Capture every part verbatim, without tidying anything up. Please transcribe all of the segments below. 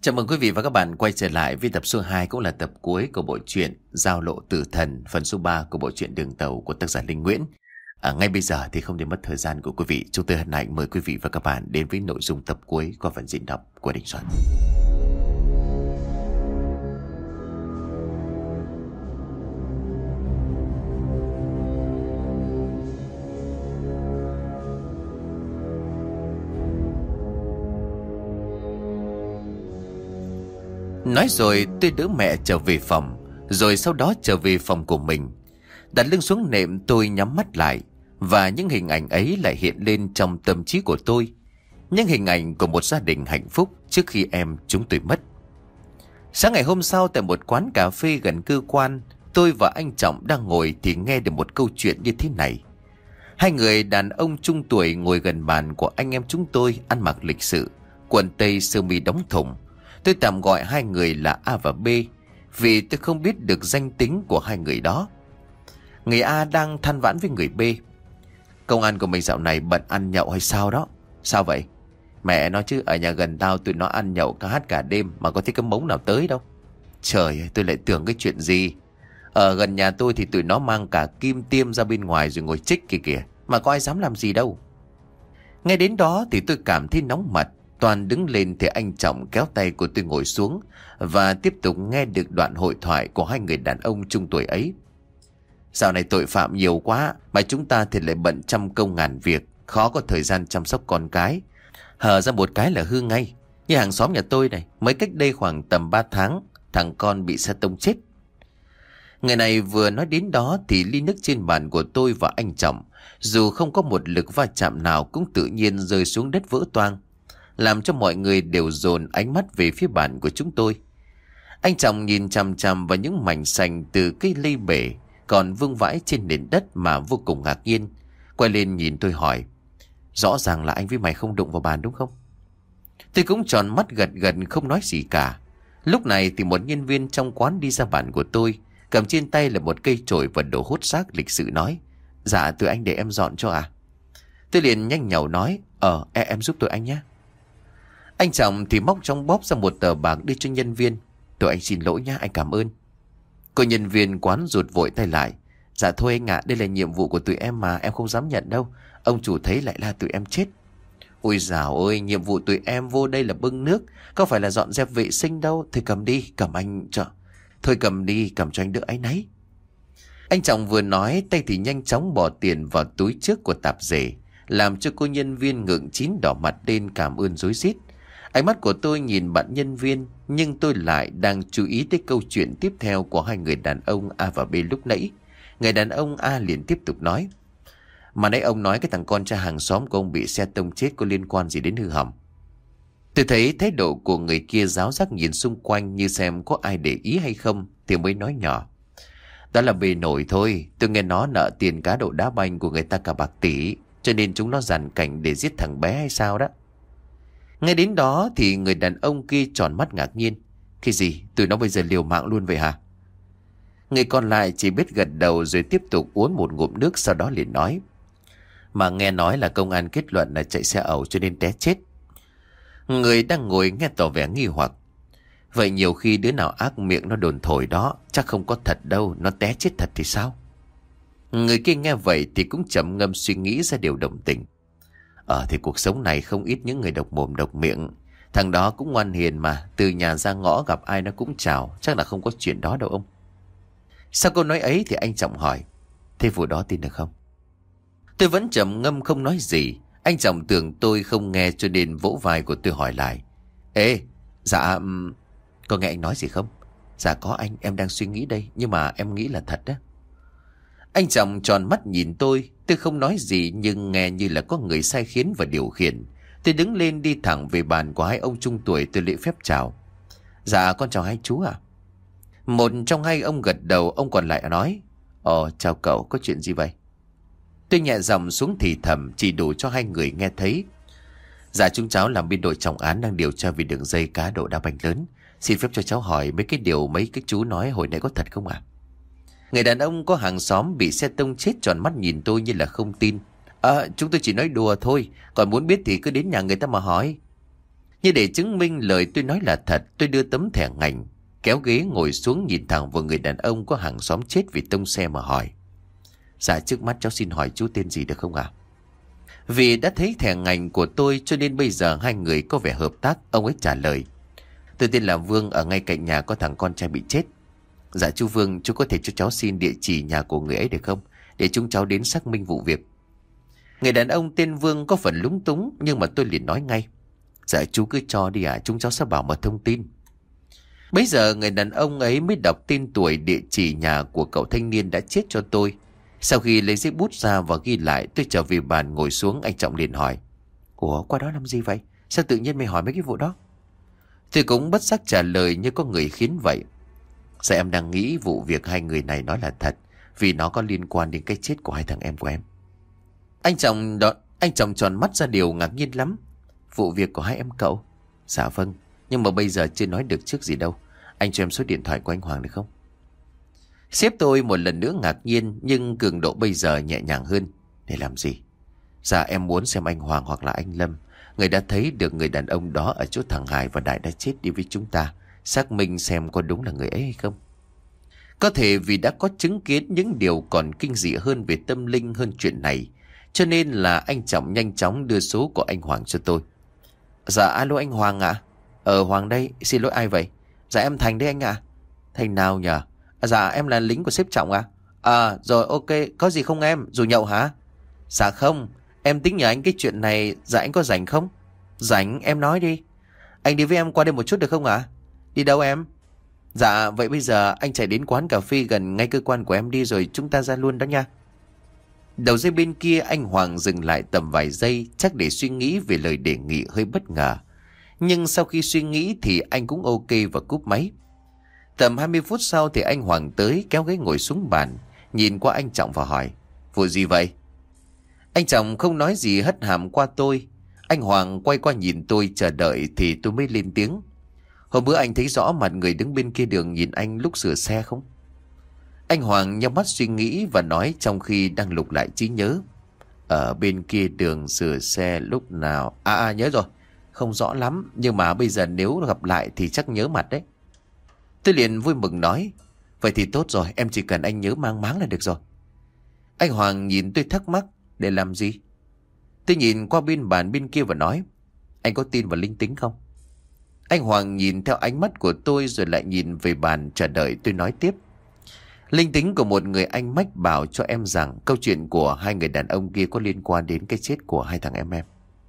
Chào mừng quý vị và các bạn quay trở lại với tập số hai, cũng là tập cuối của bộ truyện Giao lộ tử thần, phần số ba của bộ truyện Đường tàu của tác giả Linh Nguyễn. À, ngay bây giờ thì không để mất thời gian của quý vị, chúng tôi hân hạnh mời quý vị và các bạn đến với nội dung tập cuối qua phần diễn đọc của Đình Soạn. Nói rồi tôi đỡ mẹ trở về phòng, rồi sau đó trở về phòng của mình. Đặt lưng xuống nệm, tôi nhắm mắt lại, và những hình ảnh ấy lại hiện lên trong tâm trí của tôi. Những hình ảnh của một gia đình hạnh phúc trước khi em chúng tôi mất. Sáng ngày hôm sau, tại một quán cà phê gần cơ quan, tôi và anh Trọng đang ngồi thì nghe được một câu chuyện như thế này. Hai người đàn ông trung tuổi ngồi gần bàn của anh em chúng tôi, ăn mặc lịch sự, quần tây sơ mi đóng thùng. Tôi tạm gọi hai người là A và B, vì tôi không biết được danh tính của hai người đó. Người A đang than vãn với người B: "Công an của mình dạo này bận ăn nhậu hay sao đó?" "Sao vậy?" "Mẹ nói chứ, ở nhà gần tao tụi nó ăn nhậu cả hát cả đêm mà có thấy cái mống nào tới đâu." "Trời ơi, tôi lại tưởng cái chuyện gì. Ở gần nhà tôi thì tụi nó mang cả kim tiêm ra bên ngoài rồi ngồi trích kìa kìa, mà có ai dám làm gì đâu." Nghe đến đó thì tôi cảm thấy nóng mặt. Toàn đứng lên thì anh Trọng kéo tay của tôi ngồi xuống và tiếp tục nghe được đoạn hội thoại của hai người đàn ông trung tuổi ấy. "Dạo này tội phạm nhiều quá, mà chúng ta thì lại bận trăm công ngàn việc, khó có thời gian chăm sóc con cái. Hở ra một cái là hư ngay. Như hàng xóm nhà tôi này, mới cách đây khoảng tầm ba tháng, thằng con bị xe tông chết." Người này vừa nói đến đó thì ly nước trên bàn của tôi và anh Trọng, dù không có một lực va chạm nào, cũng tự nhiên rơi xuống đất vỡ toang, làm cho mọi người đều dồn ánh mắt về phía bàn của chúng tôi. Anh Trọng nhìn chằm chằm vào những mảnh sành từ cái ly bể còn vương vãi trên nền đất mà vô cùng ngạc nhiên. Quay lên nhìn tôi hỏi: "Rõ ràng là anh với mày không đụng vào bàn đúng không?" Tôi cũng tròn mắt gật gật không nói gì cả. Lúc này thì một nhân viên trong quán đi ra bàn của tôi, cầm trên tay là một cây chổi và đồ hút xác, lịch sự nói: "Dạ tụi anh để em dọn cho à?" Tôi liền nhanh nhảu nói: Ờ em, em giúp tụi anh nhé." Anh Trọng thì móc trong bóp ra một tờ bạc đưa cho nhân viên: "Tụi anh xin lỗi nhá, anh cảm ơn." Cô nhân viên quán rụt vội tay lại: "Dạ thôi anh ạ, đây là nhiệm vụ của tụi em mà, em không dám nhận đâu. Ông chủ thấy lại la tụi em chết." "Ôi dào ơi, nhiệm vụ tụi em vô đây là bưng nước, có phải là dọn dẹp vệ sinh đâu. Thôi cầm đi, cầm anh cho. Thôi cầm đi, cầm cho anh đỡ áy náy." Anh Trọng vừa nói, tay thì nhanh chóng bỏ tiền vào túi trước của tạp dề, làm cho cô nhân viên ngượng chín đỏ mặt lên cảm ơn rối rít. Ánh mắt của tôi nhìn bạn nhân viên, nhưng tôi lại đang chú ý tới câu chuyện tiếp theo của hai người đàn ông A và B lúc nãy. Người đàn ông A liền tiếp tục nói: "Mà nãy ông nói cái thằng con trai hàng xóm của ông bị xe tông chết có liên quan gì đến hư hỏng?" Tôi thấy thái độ của người kia ráo rác nhìn xung quanh như xem có ai để ý hay không, thì mới nói nhỏ: "Đó là bề nổi thôi. Tôi nghe nó nợ tiền cá độ đá banh của người ta cả bạc tỷ, cho nên chúng nó dàn cảnh để giết thằng bé hay sao đó." Ngay đến đó thì người đàn ông kia tròn mắt ngạc nhiên: "Cái gì? Tụi nó bây giờ liều mạng luôn vậy hả?" Người còn lại chỉ biết gật đầu rồi tiếp tục uống một ngụm nước, sau đó liền nói: "Mà nghe nói là công an kết luận là chạy xe ẩu cho nên té chết." Người đang ngồi nghe tỏ vẻ nghi hoặc: "Vậy nhiều khi đứa nào ác miệng nó đồn thổi đó, chắc không có thật đâu, nó té chết thật thì sao?" Người kia nghe vậy thì cũng trầm ngâm suy nghĩ ra điều đồng tình: "Ờ thì cuộc sống này không ít những người độc mồm độc miệng. Thằng đó cũng ngoan hiền mà, từ nhà ra ngõ gặp ai nó cũng chào, chắc là không có chuyện đó đâu ông." Sau câu nói ấy thì anh Trọng hỏi: "Thế vụ đó tin được không?" Tôi vẫn trầm ngâm không nói gì. Anh Trọng tưởng tôi không nghe cho nên vỗ vai của tôi hỏi lại: "Ê, dạ, um, có nghe anh nói gì không?" "Dạ có anh, em đang suy nghĩ đây, nhưng mà em nghĩ là thật đó." Anh Trọng tròn mắt nhìn tôi. Tôi không nói gì nhưng nghe như là có người sai khiến và điều khiển. Tôi đứng lên đi thẳng về bàn của hai ông trung tuổi, tôi lễ phép chào: "Dạ con chào hai chú ạ." Một trong hai ông gật đầu, ông còn lại nói: "Ồ chào cậu, có chuyện gì vậy?" Tôi nhẹ giọng xuống thì thầm, chỉ đủ cho hai người nghe thấy: "Dạ chúng cháu làm biên đội trọng án đang điều tra về đường dây cá độ đá banh lớn. Xin phép cho cháu hỏi mấy cái điều mấy cái chú nói hồi nãy có thật không ạ?" Người đàn ông có hàng xóm bị xe tông chết tròn mắt nhìn tôi như là không tin: "À, chúng tôi chỉ nói đùa thôi, còn muốn biết thì cứ đến nhà người ta mà hỏi." Như để chứng minh lời tôi nói là thật, tôi đưa tấm thẻ ngành, kéo ghế ngồi xuống nhìn thẳng vào người đàn ông có hàng xóm chết vì tông xe mà hỏi. Dạ trước mắt cháu xin hỏi chú tên gì được không ạ? Vì đã thấy thẻ ngành của tôi cho nên bây giờ hai người có vẻ hợp tác. Ông ấy trả lời. Tôi tên là Vương, ở ngay cạnh nhà có thằng con trai bị chết. Dạ chú Vương, chú có thể cho cháu xin địa chỉ nhà của người ấy được không, để chúng cháu đến xác minh vụ việc. Người đàn ông tên Vương có phần lúng túng, nhưng mà tôi liền nói ngay. Dạ chú cứ cho đi ạ, à, chúng cháu sẽ bảo mật thông tin. Bây giờ người đàn ông ấy mới đọc tên tuổi, địa chỉ nhà của cậu thanh niên đã chết cho tôi. Sau khi lấy giấy bút ra và ghi lại, tôi trở về bàn ngồi xuống. Anh Trọng liền hỏi. Ủa qua đó làm gì vậy? Sao tự nhiên mày hỏi mấy cái vụ đó? Tôi cũng bất giác trả lời như có người khiến vậy. Dạ em đang nghĩ vụ việc hai người này nói là thật, vì nó có liên quan đến cái chết của hai thằng em của em. Anh Trọng đó, anh Trọng tròn mắt ra điều ngạc nhiên lắm. Vụ việc của hai em cậu? Dạ vâng, nhưng mà bây giờ chưa nói được trước gì đâu. Anh cho em số điện thoại của anh Hoàng được không? Sếp tôi một lần nữa ngạc nhiên, nhưng cường độ bây giờ nhẹ nhàng hơn. Để làm gì? Dạ em muốn xem anh Hoàng hoặc là anh Lâm, người đã thấy được người đàn ông đó ở chỗ thằng Hải và Đại đã chết đi với chúng ta, xác minh xem có đúng là người ấy hay không. Có thể vì đã có chứng kiến những điều còn kinh dị hơn về tâm linh hơn chuyện này, cho nên là anh Trọng nhanh chóng đưa số của anh Hoàng cho tôi. Dạ alo anh Hoàng ạ. À? Ờ Hoàng đây, xin lỗi ai vậy? Dạ em Thành đấy anh ạ. À? Thành nào nhờ? À, dạ em là lính của sếp Trọng à? À rồi ok, có gì không em? Dù nhậu hả? Dạ không, em tính nhờ anh cái chuyện này. Dạ anh có rảnh không? Rảnh em nói đi. Anh đi với em qua đây một chút được không ạ? À? Đi đâu em? Dạ vậy bây giờ anh chạy đến quán cà phê gần ngay cơ quan của em đi, rồi chúng ta ra luôn đó nha. Đầu dây bên kia anh Hoàng dừng lại tầm vài giây, chắc để suy nghĩ về lời đề nghị hơi bất ngờ. Nhưng sau khi suy nghĩ thì anh cũng ok và cúp máy. Tầm hai mươi phút sau thì anh Hoàng tới, kéo ghế ngồi xuống bàn, nhìn qua anh Trọng và hỏi. Vụ gì vậy? Anh Trọng không nói gì, hất hàm qua tôi. Anh Hoàng quay qua nhìn tôi chờ đợi thì tôi mới lên tiếng. Hôm bữa anh thấy rõ mặt người đứng bên kia đường nhìn anh lúc sửa xe không? Anh Hoàng nhắm mắt suy nghĩ và nói trong khi đang lục lại trí nhớ. Ở bên kia đường sửa xe lúc nào? À à nhớ rồi. Không rõ lắm, nhưng mà bây giờ nếu gặp lại thì chắc nhớ mặt đấy. Tôi liền vui mừng nói. Vậy thì tốt rồi, em chỉ cần anh nhớ mang máng là được rồi. Anh Hoàng nhìn tôi thắc mắc. Để làm gì? Tôi nhìn qua bên bàn bên kia và nói. Anh có tin vào linh tính không? Anh Hoàng nhìn theo ánh mắt của tôi rồi lại nhìn về bàn chờ đợi tôi nói tiếp. Linh tính của một người anh mách bảo cho em rằng câu chuyện của hai người đàn ông kia có liên quan đến cái chết của hai thằng em em.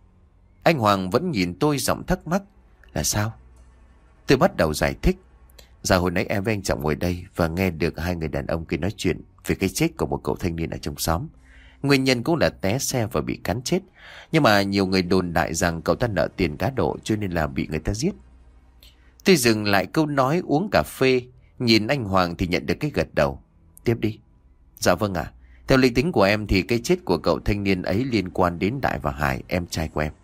Anh Hoàng vẫn nhìn tôi giọng thắc mắc. Là sao? Tôi bắt đầu giải thích. Dạ hồi nãy em với anh Trọng ngồi đây và nghe được hai người đàn ông kia nói chuyện về cái chết của một cậu thanh niên ở trong xóm. Nguyên nhân cũng là té xe và bị cắn chết. Nhưng mà nhiều người đồn đại rằng cậu ta nợ tiền cá độ cho nên là bị người ta giết. Tôi dừng lại câu nói uống cà phê, nhìn anh Hoàng thì nhận được cái gật đầu. Tiếp đi. Dạ vâng ạ. À. Theo linh tính của em thì cái chết của cậu thanh niên ấy liên quan đến Đại và Hải, em trai của em.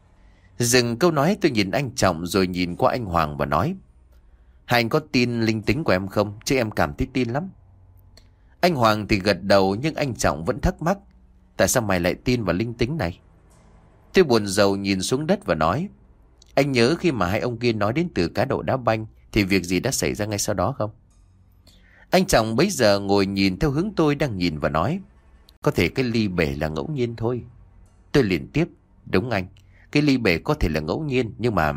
Dừng câu nói tôi nhìn anh Trọng rồi nhìn qua anh Hoàng và nói. Hai anh có tin linh tính của em không? Chứ em cảm thấy tin lắm. Anh Hoàng thì gật đầu nhưng anh Trọng vẫn thắc mắc. Tại sao mày lại tin vào linh tính này? Tôi buồn rầu nhìn xuống đất và nói. Anh nhớ khi mà hai ông kia nói đến từ cá độ đá banh thì việc gì đã xảy ra ngay sau đó không? Anh Trọng bấy giờ ngồi nhìn theo hướng tôi đang nhìn và nói. Có thể cái ly bể là ngẫu nhiên thôi. Tôi liền tiếp. Đúng anh. Cái ly bể có thể là ngẫu nhiên nhưng mà...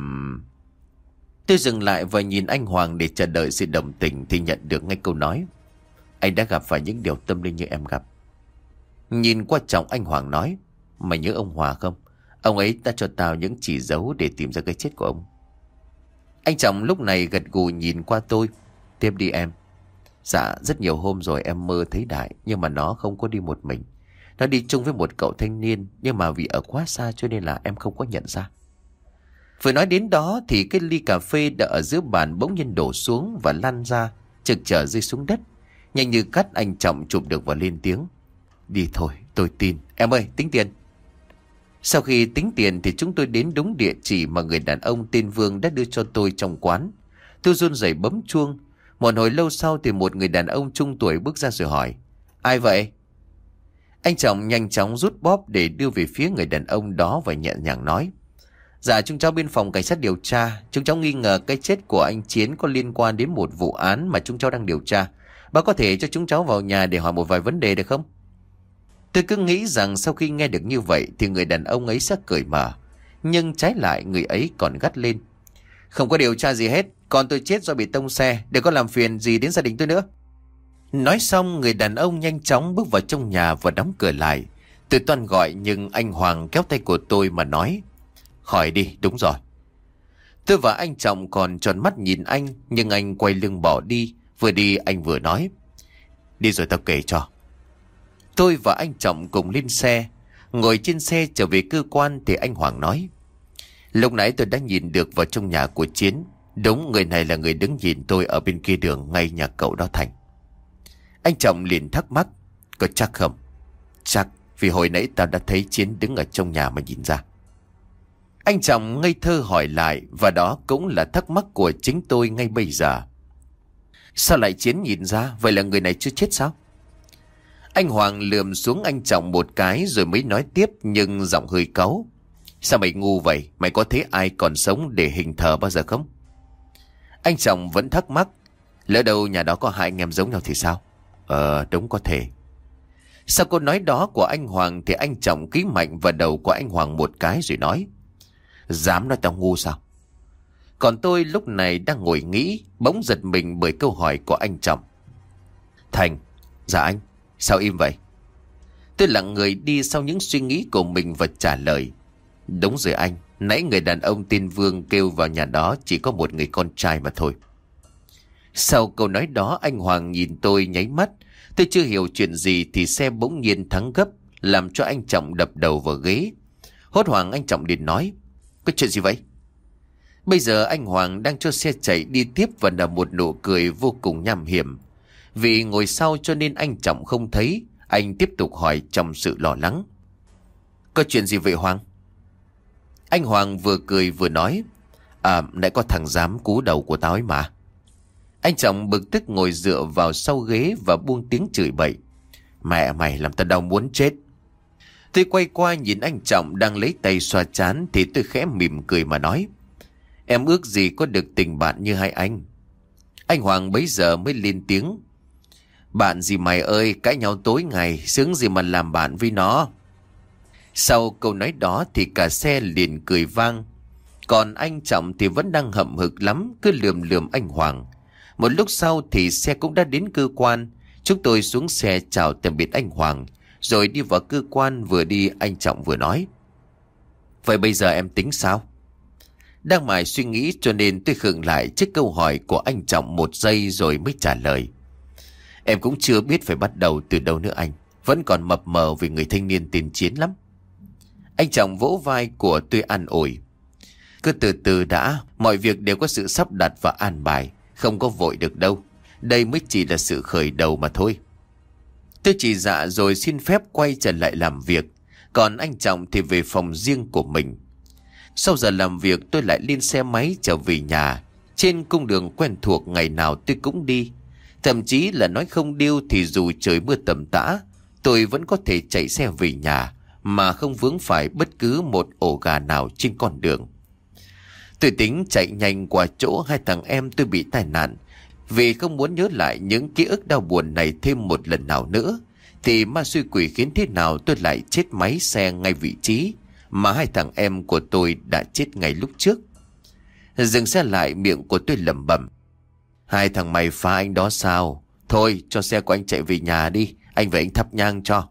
Tôi dừng lại và nhìn anh Hoàng để chờ đợi sự đồng tình thì nhận được ngay câu nói. Anh đã gặp phải những điều tâm linh như em gặp. Nhìn qua Trọng anh Hoàng nói. Mày nhớ ông Hòa không? Ông ấy đã cho tao những chỉ dấu để tìm ra cái chết của ông. Anh Trọng lúc này gật gù nhìn qua tôi. Tiếp đi em. Dạ rất nhiều hôm rồi em mơ thấy Đại, nhưng mà nó không có đi một mình. Nó đi chung với một cậu thanh niên, nhưng mà vì ở quá xa cho nên là em không có nhận ra. Vừa nói đến đó thì cái ly cà phê đã ở giữa bàn bỗng nhiên đổ xuống và lăn ra, trực trở rơi xuống đất. Nhanh như cắt anh Trọng chụp được và lên tiếng. Đi thôi, tôi tin. Em ơi, tính tiền. Sau khi tính tiền thì chúng tôi đến đúng địa chỉ mà người đàn ông tên Vương đã đưa cho tôi trong quán. Tôi run rẩy bấm chuông. Một hồi lâu sau thì một người đàn ông trung tuổi bước ra rồi hỏi. Ai vậy? Anh Trọng nhanh chóng rút bóp để đưa về phía người đàn ông đó và nhẹ nhàng nói. Dạ chúng cháu bên phòng cảnh sát điều tra. Chúng cháu nghi ngờ cái chết của anh Chiến có liên quan đến một vụ án mà chúng cháu đang điều tra. Bác có thể cho chúng cháu vào nhà để hỏi một vài vấn đề được không? Tôi cứ nghĩ rằng sau khi nghe được như vậy thì người đàn ông ấy sẽ cởi mở. Nhưng trái lại người ấy còn gắt lên. Không có điều tra gì hết. Con tôi chết do bị tông xe. Đừng có làm phiền gì đến gia đình tôi nữa. Nói xong người đàn ông nhanh chóng bước vào trong nhà và đóng cửa lại. Tôi toan gọi nhưng anh Hoàng kéo tay của tôi mà nói. Khỏi đi, đúng rồi. Tôi và anh Trọng còn tròn mắt nhìn anh, nhưng anh quay lưng bỏ đi. Vừa đi anh vừa nói. Đi rồi tao kể cho. Tôi và anh Trọng cùng lên xe. Ngồi trên xe trở về cơ quan thì anh Hoàng nói. Lúc nãy tôi đã nhìn được vào trong nhà của Chiến. Đúng, người này là người đứng nhìn tôi ở bên kia đường ngay nhà cậu đó Thành. Anh Trọng liền thắc mắc. Có chắc không? Chắc, vì hồi nãy tao đã thấy Chiến đứng ở trong nhà mà nhìn ra. Anh Trọng ngây thơ hỏi lại, và đó cũng là thắc mắc của chính tôi ngay bây giờ. Sao lại Chiến nhìn ra? Vậy là người này chưa chết sao? Anh Hoàng lườm xuống anh Trọng một cái rồi mới nói tiếp, nhưng giọng hơi cáu. Sao mày ngu vậy? Mày có thấy ai còn sống để hình thờ bao giờ không? Anh Trọng vẫn thắc mắc. Lỡ đâu nhà đó có hai anh em giống nhau thì sao? Ờ đúng có thể. Sau câu nói đó của anh Hoàng thì anh Trọng ký mạnh vào đầu của anh Hoàng một cái rồi nói. Dám nói tao ngu sao? Còn tôi lúc này đang ngồi nghĩ, bỗng giật mình bởi câu hỏi của anh Trọng. Thành. Dạ anh. Sao im vậy? Tôi lặng người đi sau những suy nghĩ của mình và trả lời. Đúng rồi anh. Nãy người đàn ông tên Vương kêu vào nhà đó chỉ có một người con trai mà thôi. Sau câu nói đó anh Hoàng nhìn tôi nháy mắt. Tôi chưa hiểu chuyện gì thì xe bỗng nhiên thắng gấp, làm cho anh Trọng đập đầu vào ghế. Hốt hoảng anh Trọng liền nói. Có chuyện gì vậy? Bây giờ anh Hoàng đang cho xe chạy đi tiếp và nở một nụ cười vô cùng nham hiểm. Vì ngồi sau cho nên anh Trọng không thấy. Anh tiếp tục hỏi trong sự lo lắng. Có chuyện gì vậy Hoàng? Anh Hoàng vừa cười vừa nói. À nãy có thằng dám cú đầu của tao ấy mà. Anh Trọng bực tức ngồi dựa vào sau ghế và buông tiếng chửi bậy. Mẹ mày làm tao đau muốn chết. Tôi quay qua nhìn anh Trọng đang lấy tay xoa trán thì tôi khẽ mỉm cười mà nói. Em ước gì có được tình bạn như hai anh. Anh Hoàng bấy giờ mới lên tiếng. Bạn gì mày ơi, cãi nhau tối ngày, sướng gì mà làm bạn với nó. Sau câu nói đó thì cả xe liền cười vang. Còn anh Trọng thì vẫn đang hậm hực lắm, cứ lườm lườm anh Hoàng. Một lúc sau thì xe cũng đã đến cơ quan. Chúng tôi xuống xe chào tạm biệt anh Hoàng, rồi đi vào cơ quan. Vừa đi anh Trọng vừa nói. Vậy bây giờ em tính sao? Đang mải suy nghĩ cho nên tôi khựng lại trước câu hỏi của anh Trọng một giây rồi mới trả lời. Em cũng chưa biết phải bắt đầu từ đâu nữa anh. Vẫn còn mập mờ về người thanh niên tiền Chiến lắm. Anh Trọng vỗ vai của tôi an ủi. Cứ từ từ đã, mọi việc đều có sự sắp đặt và an bài. Không có vội được đâu. Đây mới chỉ là sự khởi đầu mà thôi. Tôi chỉ dạ rồi xin phép quay trở lại làm việc. Còn anh Trọng thì về phòng riêng của mình. Sau giờ làm việc tôi lại lên xe máy trở về nhà. Trên cung đường quen thuộc ngày nào tôi cũng đi. Thậm chí là nói không điêu thì dù trời mưa tầm tã, tôi vẫn có thể chạy xe về nhà mà không vướng phải bất cứ một ổ gà nào trên con đường. Tôi tính chạy nhanh qua chỗ hai thằng em tôi bị tai nạn, vì không muốn nhớ lại những ký ức đau buồn này thêm một lần nào nữa. Thì ma xui quỷ khiến thế nào tôi lại chết máy xe ngay vị trí mà hai thằng em của tôi đã chết ngay lúc trước. Dừng xe lại, miệng của tôi lẩm bẩm. Hai thằng mày phá anh đó sao? Thôi cho xe của anh chạy về nhà đi, anh về anh thắp nhang cho.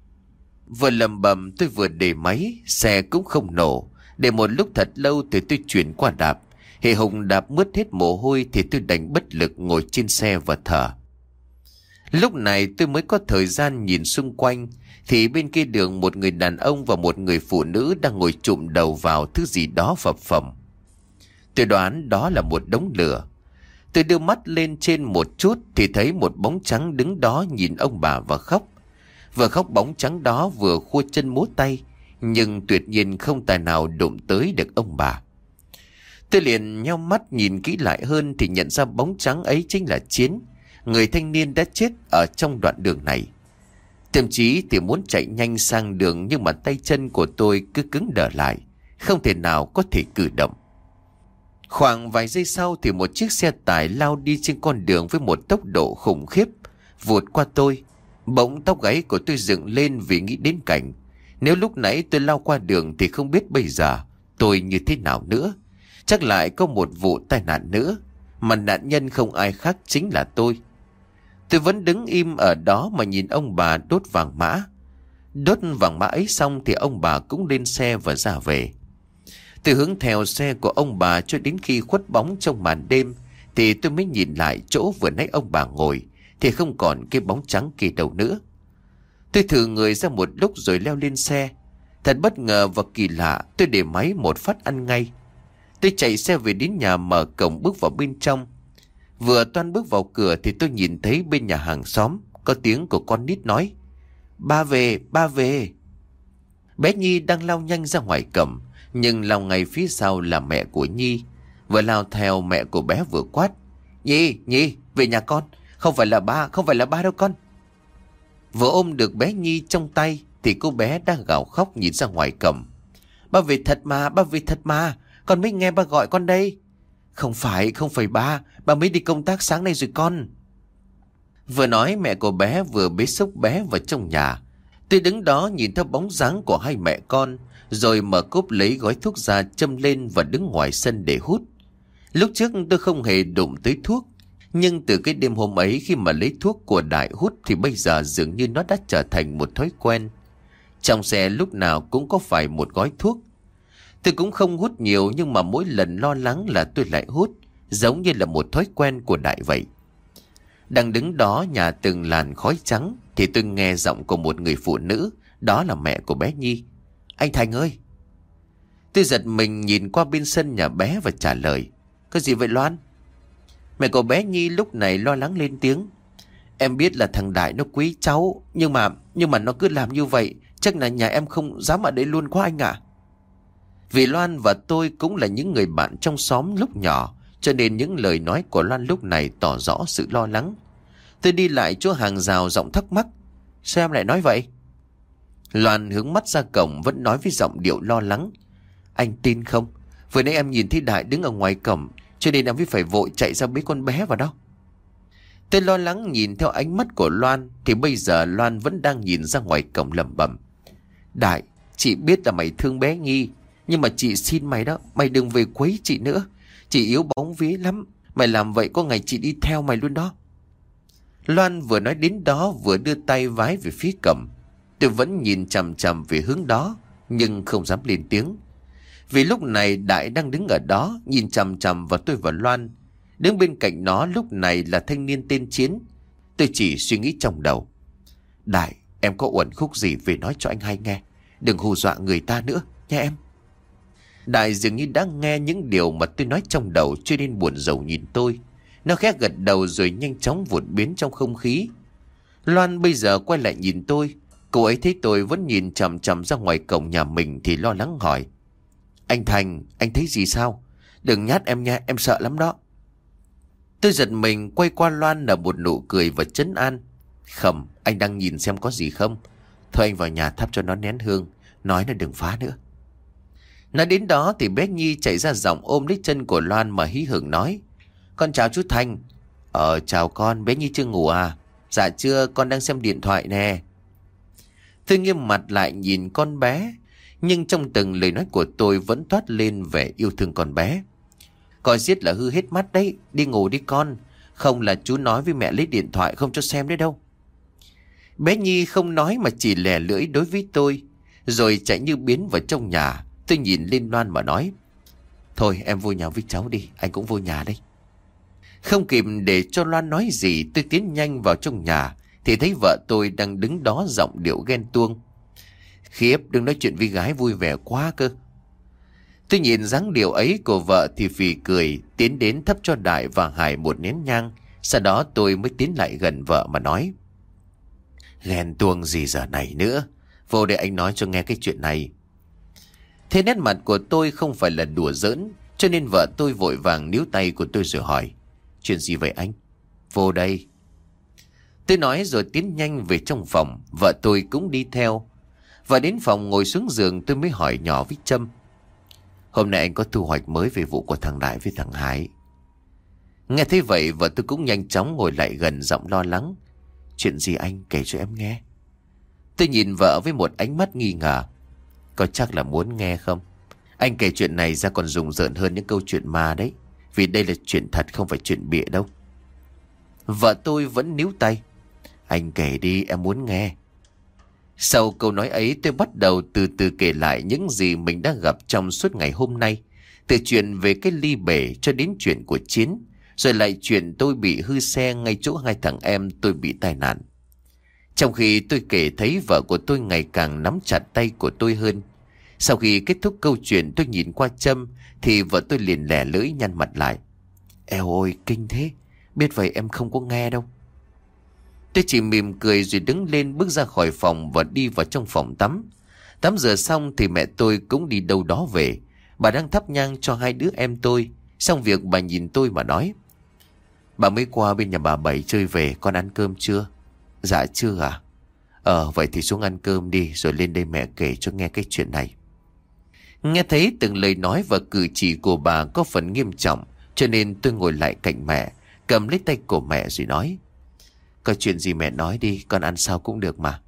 Vừa lẩm bẩm tôi vừa để máy, xe cũng không nổ. Để một lúc thật lâu thì tôi chuyển qua đạp. Hệ Hùng đạp mướt hết mồ hôi thì tôi đành bất lực ngồi trên xe và thở. Lúc này tôi mới có thời gian nhìn xung quanh. Thì bên kia đường một người đàn ông và một người phụ nữ đang ngồi chụm đầu vào thứ gì đó phập phồng. Tôi đoán đó là một đống lửa. Tôi đưa mắt lên trên một chút thì thấy một bóng trắng đứng đó nhìn ông bà và khóc. Vừa khóc bóng trắng đó vừa khua chân múa tay, nhưng tuyệt nhiên không tài nào đụng tới được ông bà. Tôi liền nheo mắt nhìn kỹ lại hơn thì nhận ra bóng trắng ấy chính là Chiến, người thanh niên đã chết ở trong đoạn đường này. Thậm chí thì muốn chạy nhanh sang đường nhưng mà tay chân của tôi cứ cứng đờ lại. không thể nào có thể cử động. Khoảng vài giây sau thì một chiếc xe tải lao đi trên con đường với một tốc độ khủng khiếp, vụt qua tôi. Bỗng tóc gáy của tôi dựng lên vì nghĩ đến cảnh nếu lúc nãy tôi lao qua đường thì không biết bây giờ tôi như thế nào nữa. Chắc lại có một vụ tai nạn nữa, mà nạn nhân không ai khác chính là tôi. Tôi vẫn đứng im ở đó mà nhìn ông bà đốt vàng mã. Đốt vàng mã ấy xong thì ông bà cũng lên xe và ra về. Tôi hướng theo xe của ông bà cho đến khi khuất bóng trong màn đêm thì tôi mới nhìn lại chỗ vừa nãy ông bà ngồi, thì không còn cái bóng trắng kia đâu nữa. Tôi thử người ra một lúc rồi leo lên xe. Thật bất ngờ và kỳ lạ, tôi để máy một phát ăn ngay. Tôi chạy xe về đến nhà, mở cổng bước vào bên trong. Vừa toan bước vào cửa thì tôi nhìn thấy bên nhà hàng xóm có tiếng của con nít nói: "Ba về, ba về." Bé Nhi đang lao nhanh ra ngoài cổng, nhưng lao ngay phía sau là mẹ của Nhi. Vừa lao theo, mẹ của bé vừa quát: "Nhi, Nhi, về nhà con. Không phải là ba, không phải là ba đâu con." Vừa ôm được bé Nhi trong tay thì cô bé đang gào khóc nhìn ra ngoài cổng: "Ba về thật mà, ba về thật mà. Con mới nghe ba gọi con đây." "Không phải, không phải ba. Ba mới đi công tác sáng nay rồi con." Vừa nói mẹ của bé vừa bế xốc bé vào trong nhà. Tôi đứng đó nhìn theo bóng dáng của hai mẹ con, rồi mở cốp lấy gói thuốc ra châm lên và đứng ngoài sân để hút. Lúc trước tôi không hề đụng tới thuốc, nhưng từ cái đêm hôm ấy khi mà lấy thuốc của Đại hút thì bây giờ dường như nó đã trở thành một thói quen. Trong xe lúc nào cũng có phải một gói thuốc. Tôi cũng không hút nhiều, nhưng mà mỗi lần lo lắng là tôi lại hút, giống như là một thói quen của Đại vậy. Đang đứng đó nhà từng làn khói trắng thì tôi nghe giọng của một người phụ nữ, đó là mẹ của bé Nhi: "Anh Thành ơi." Tôi giật mình nhìn qua bên sân nhà bé và trả lời: "Có gì vậy Loan?" Mẹ của bé Nhi lúc này lo lắng lên tiếng: "Em biết là thằng Đại nó quý cháu, nhưng mà nhưng mà nó cứ làm như vậy, chắc là nhà em không dám ở đây luôn quá anh ạ." Vì Loan và tôi cũng là những người bạn trong xóm lúc nhỏ, cho nên những lời nói của Loan lúc này tỏ rõ sự lo lắng. Tôi đi lại chỗ hàng rào giọng thắc mắc: "Sao em lại nói vậy?" Loan hướng mắt ra cổng vẫn nói với giọng điệu lo lắng: "Anh tin không? Vừa nãy em nhìn thấy Đại đứng ở ngoài cổng, cho nên em mới phải vội chạy ra bế con bé vào đó." Tôi lo lắng nhìn theo ánh mắt của Loan thì bây giờ Loan vẫn đang nhìn ra ngoài cổng lẩm bẩm: "Đại, chị biết là mày thương bé Nhi, nhưng mà chị xin mày đó, mày đừng về quấy chị nữa. Chị yếu bóng vía lắm, mày làm vậy có ngày chị đi theo mày luôn đó." Loan vừa nói đến đó vừa đưa tay vái về phía cổng. Tôi vẫn nhìn chằm chằm về hướng đó, nhưng không dám lên tiếng. Vì lúc này Đại đang đứng ở đó nhìn chằm chằm vào tôi và Loan. Đứng bên cạnh nó lúc này là thanh niên tên Chiến. Tôi chỉ suy nghĩ trong đầu: "Đại, em có uẩn khúc gì về nói cho anh hay nghe. Đừng hù dọa người ta nữa, nha em." Đại dường như đã nghe những điều mà tôi nói trong đầu, cho nên buồn rầu nhìn tôi. Nó khẽ gật đầu rồi nhanh chóng vụt biến trong không khí. Loan bây giờ quay lại nhìn tôi. Cô ấy thấy tôi vẫn nhìn chằm chằm ra ngoài cổng nhà mình thì lo lắng hỏi: "Anh Thành, anh thấy gì sao? Đừng nhát em nha, em sợ lắm đó." Tôi giật mình quay qua Loan nở một nụ cười và trấn an: "Không, anh đang nhìn xem có gì không. Thôi anh vào nhà thắp cho nó nén hương, nói là đừng phá nữa." Nói đến đó thì bé Nhi chạy ra giọng ôm lấy chân của Loan mà hí hửng nói: "Con chào chú Thành." "Ờ chào con, bé Nhi chưa ngủ à?" "Dạ chưa, con đang xem điện thoại nè." Tôi nghiêm mặt lại nhìn con bé, nhưng trong từng lời nói của tôi vẫn toát lên vẻ yêu thương con bé. "Coi giết là hư hết mắt đấy, đi ngủ đi con. Không là chú nói với mẹ lấy điện thoại không cho xem đấy đâu." Bé Nhi không nói mà chỉ lè lưỡi đối với tôi, rồi chạy như biến vào trong nhà. Tôi nhìn lên Loan mà nói: "Thôi em vô nhà với cháu đi, anh cũng vô nhà đây." Không kịp để cho Loan nói gì, tôi tiến nhanh vào trong nhà thì thấy vợ tôi đang đứng đó giọng điệu ghen tuông: "Khiếp, đừng nói chuyện với gái vui vẻ quá cơ." Tôi nhìn dáng điệu ấy của vợ thì phì cười, tiến đến thắp cho Đại và Hải một nén nhang. Sau đó tôi mới tiến lại gần vợ mà nói: "Ghen tuông gì giờ này nữa, vô để anh nói cho nghe cái chuyện này." Thế nét mặt của tôi không phải là đùa giỡn, cho nên vợ tôi vội vàng níu tay của tôi rồi hỏi: "Chuyện gì vậy anh?" "Vô đây." Tôi nói rồi tiến nhanh về trong phòng, vợ tôi cũng đi theo. Và đến phòng ngồi xuống giường tôi mới hỏi nhỏ với Trâm: Hôm nay anh có thu hoạch mới về vụ của thằng Đại với thằng Hải. Nghe thấy vậy vợ tôi cũng nhanh chóng ngồi lại gần, giọng lo lắng. Chuyện gì anh, kể cho em nghe. Tôi nhìn vợ với một ánh mắt nghi ngờ. Có chắc là muốn nghe không? Anh kể chuyện này ra còn rùng rợn hơn những câu chuyện ma đấy. Vì đây là chuyện thật, không phải chuyện bịa đâu. Vợ tôi vẫn níu tay. Anh kể đi, em muốn nghe. Sau câu nói ấy, tôi bắt đầu từ từ kể lại những gì mình đã gặp trong suốt ngày hôm nay. Từ chuyện về cái ly bể cho đến chuyện của Chiến. Rồi lại chuyện tôi bị hư xe ngay chỗ hai thằng em tôi bị tai nạn. Trong khi tôi kể thấy vợ của tôi ngày càng nắm chặt tay của tôi hơn. Sau khi kết thúc câu chuyện, tôi nhìn qua Trâm thì vợ tôi liền lẻ lưỡi nhăn mặt lại. Eo ôi, kinh thế. Biết vậy em không có nghe đâu. Tôi chỉ mỉm cười rồi đứng lên bước ra khỏi phòng và đi vào trong phòng tắm. Tắm rửa xong thì mẹ tôi cũng đi đâu đó về. Bà đang thắp nhang cho hai đứa em tôi. Xong việc bà nhìn tôi mà nói. Bà mới qua bên nhà bà Bảy chơi về, con ăn cơm chưa? Dạ chưa à? Ờ vậy thì xuống ăn cơm đi rồi lên đây mẹ kể cho nghe cái chuyện này. Nghe thấy từng lời nói và cử chỉ của bà có phần nghiêm trọng, cho nên tôi ngồi lại cạnh mẹ, cầm lấy tay của mẹ rồi nói. Có chuyện gì mẹ nói đi, con ăn sao cũng được mà.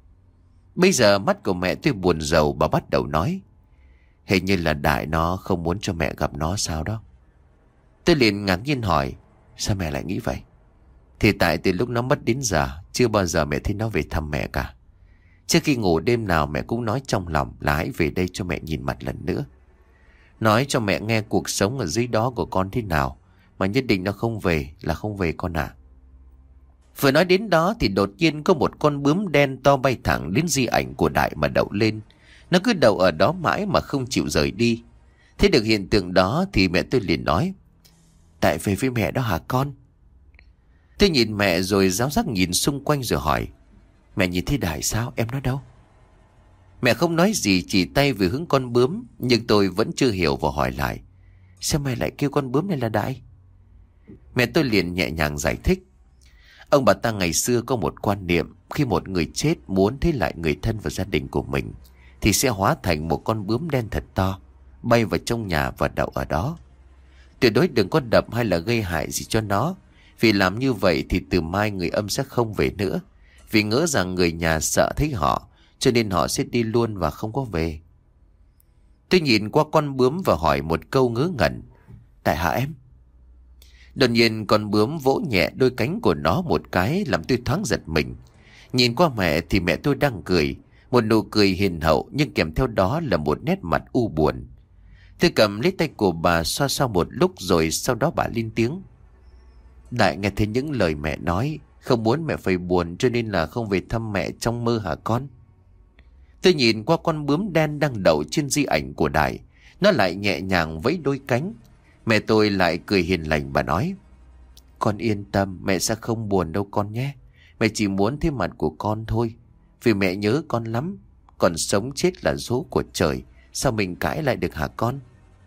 Bây giờ mắt của mẹ tôi buồn rầu, bà bắt đầu nói. Hình như là Đại nó không muốn cho mẹ gặp nó sao đó. Tôi liền ngạc nhiên hỏi. Sao mẹ lại nghĩ vậy? Thì tại từ lúc nó mất đến giờ, chưa bao giờ mẹ thấy nó về thăm mẹ cả. Trước khi ngủ đêm nào mẹ cũng nói trong lòng là hãy về đây cho mẹ nhìn mặt lần nữa. Nói cho mẹ nghe cuộc sống ở dưới đó của con thế nào. Mà nhất định nó không về là không về con ạ. Vừa nói đến đó thì đột nhiên có một con bướm đen to bay thẳng đến di ảnh của Đại mà đậu lên. Nó cứ đậu ở đó mãi mà không chịu rời đi. Thấy được hiện tượng đó thì mẹ tôi liền nói. Đại về với mẹ đó hả con? Tôi nhìn mẹ rồi giáo giác nhìn xung quanh rồi hỏi. Mẹ nhìn thấy Đại sao? Em nói đâu? Mẹ không nói gì, chỉ tay về hướng con bướm. Nhưng tôi vẫn chưa hiểu và hỏi lại. Sao mẹ lại kêu con bướm này là Đại? Mẹ tôi liền nhẹ nhàng giải thích. Ông bà ta ngày xưa có một quan niệm. Khi một người chết muốn thấy lại người thân và gia đình của mình thì sẽ hóa thành một con bướm đen thật to, bay vào trong nhà và đậu ở đó. Tuyệt đối đừng có đập hay là gây hại gì cho nó. Vì làm như vậy thì từ mai người âm sẽ không về nữa. Vì ngỡ rằng người nhà sợ thấy họ, cho nên họ sẽ đi luôn và không có về. Tôi nhìn qua con bướm và hỏi một câu ngớ ngẩn. Tại hả em? Đột nhiên con bướm vỗ nhẹ đôi cánh của nó một cái làm tôi thoáng giật mình. Nhìn qua mẹ thì mẹ tôi đang cười. Một nụ cười hiền hậu nhưng kèm theo đó là một nét mặt u buồn. Tôi cầm lấy tay của bà xoa xoa một lúc rồi sau đó bà lên tiếng. Đại nghe thấy những lời mẹ nói, không muốn mẹ phải buồn cho nên là không về thăm mẹ trong mơ hả con? Tôi nhìn qua con bướm đen đang đậu trên di ảnh của Đại. Nó lại nhẹ nhàng vẫy đôi cánh. Mẹ tôi lại cười hiền lành, bà nói. Con yên tâm, mẹ sẽ không buồn đâu con nhé. Mẹ chỉ muốn thấy mặt của con thôi. Vì mẹ nhớ con lắm. Còn sống chết là số của trời. Sao mình cãi lại được hả con?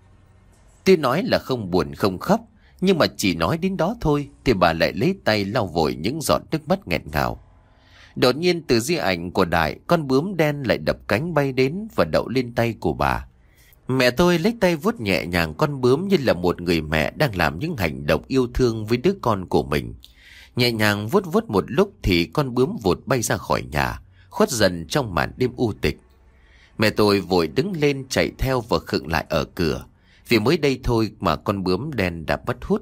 Tôi nói là không buồn không khóc. Nhưng mà chỉ nói đến đó thôi thì bà lại lấy tay lau vội những giọt nước mắt nghẹn ngào. Đột nhiên từ di ảnh của Đại, con bướm đen lại đập cánh bay đến và đậu lên tay của bà. Mẹ tôi lấy tay vuốt nhẹ nhàng con bướm như là một người mẹ đang làm những hành động yêu thương với đứa con của mình. Nhẹ nhàng vuốt vuốt một lúc thì con bướm vụt bay ra khỏi nhà, khuất dần trong màn đêm u tịch. Mẹ tôi vội đứng lên chạy theo và khựng lại ở cửa. Vì mới đây thôi mà con bướm đen đã mất hút.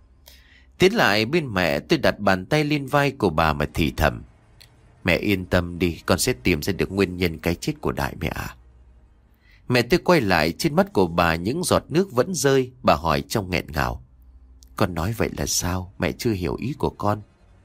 Tiến lại bên mẹ, tôi đặt bàn tay lên vai của bà mà thì thầm. Mẹ yên tâm đi, con sẽ tìm ra được nguyên nhân cái chết của Đại mẹ à. Mẹ tôi quay lại, trên mắt của bà những giọt nước vẫn rơi. Bà hỏi trong nghẹn ngào. Con nói vậy là sao? Mẹ chưa hiểu ý của con.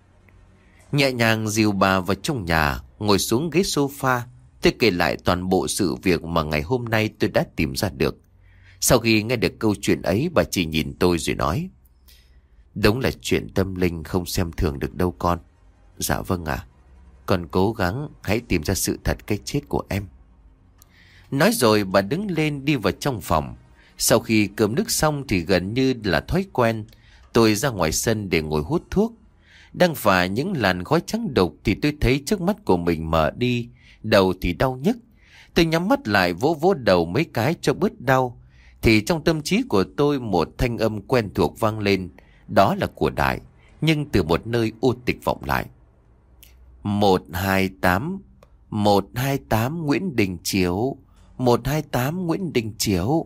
Nhẹ nhàng dìu bà vào trong nhà, ngồi xuống ghế sofa. Tôi kể lại toàn bộ sự việc mà ngày hôm nay tôi đã tìm ra được. Sau khi nghe được câu chuyện ấy, bà chỉ nhìn tôi rồi nói. Đúng là chuyện tâm linh không xem thường được đâu con. Dạ vâng ạ. Con cố gắng hãy tìm ra sự thật cái chết của em. Nói rồi bà đứng lên đi vào trong phòng. Sau khi cơm nước xong thì gần như là thói quen, tôi ra ngoài sân để ngồi hút thuốc. Đang phả những làn khói trắng đục thì tôi thấy trước mắt của mình mở đi, đầu thì đau nhức. Tôi nhắm mắt lại vỗ vỗ đầu mấy cái cho bớt đau. thì trong tâm trí của tôi một thanh âm quen thuộc vang lên. Đó là của Đại, nhưng từ một nơi u tịch vọng lại. Một hai tám, một hai tám Nguyễn Đình Chiểu, một hai tám Nguyễn Đình Chiểu.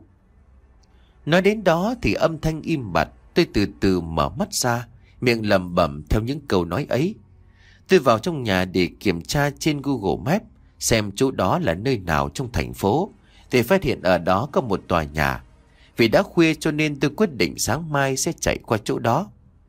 Nói đến đó thì âm thanh im bặt. Tôi từ từ mở mắt ra, miệng lẩm bẩm theo những câu nói ấy. Tôi vào trong nhà để kiểm tra trên Google Maps xem chỗ đó là nơi nào trong thành phố, thì phát hiện ở đó có một tòa nhà. Vì đã khuya cho nên tôi quyết định sáng mai sẽ chạy qua chỗ đó.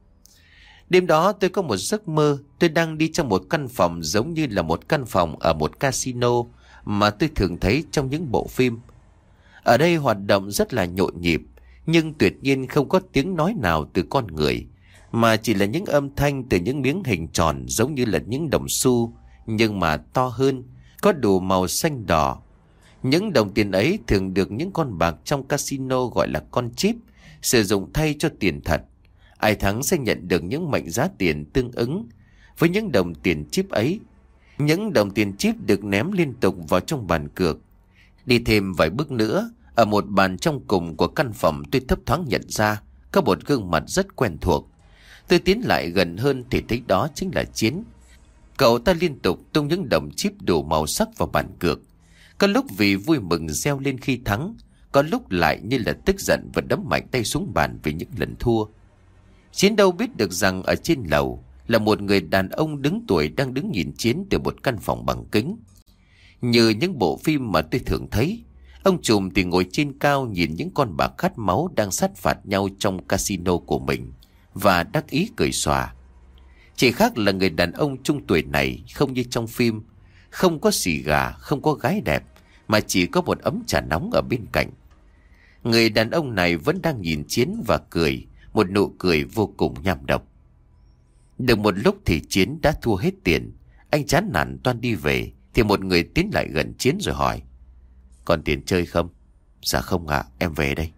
Đêm đó tôi có một giấc mơ. Tôi đang đi trong một căn phòng giống như là một căn phòng ở một casino mà tôi thường thấy trong những bộ phim. Ở đây hoạt động rất là nhộn nhịp, nhưng tuyệt nhiên không có tiếng nói nào từ con người, mà chỉ là những âm thanh từ những miếng hình tròn giống như là những đồng xu, nhưng mà to hơn, có đủ màu xanh đỏ. Những đồng tiền ấy thường được những con bạc trong casino gọi là con chip, sử dụng thay cho tiền thật. Ai thắng sẽ nhận được những mệnh giá tiền tương ứng với những đồng tiền chip ấy. Những đồng tiền chip được ném liên tục vào trong bàn cược. Đi thêm vài bước nữa, ở một bàn trong cùng của căn phòng, tôi thấp thoáng nhận ra có một gương mặt rất quen thuộc. Tôi tiến lại gần hơn thì thấy đó chính là Chiến. Cậu ta liên tục tung những đồng chip đủ màu sắc vào bàn cược. Có lúc vì vui mừng reo lên khi thắng, có lúc lại như là tức giận và đấm mạnh tay xuống bàn vì những lần thua. Chiến đâu biết được rằng ở trên lầu là một người đàn ông đứng tuổi đang đứng nhìn Chiến từ một căn phòng bằng kính. Như những bộ phim mà tôi thường thấy, ông trùm thì ngồi trên cao nhìn những con bạc khát máu đang sát phạt nhau trong casino của mình và đắc ý cười xòa. Chỉ khác là người đàn ông trung tuổi này không như trong phim, không có xì gà, không có gái đẹp, mà chỉ có một ấm trà nóng ở bên cạnh. Người đàn ông này vẫn đang nhìn Chiến và cười, một nụ cười vô cùng nham độc. Được một lúc thì Chiến đã thua hết tiền. Anh chán nản toan đi về thì một người tiến lại gần Chiến rồi hỏi: "Còn tiền chơi không?" "Dạ không ạ, em về đây."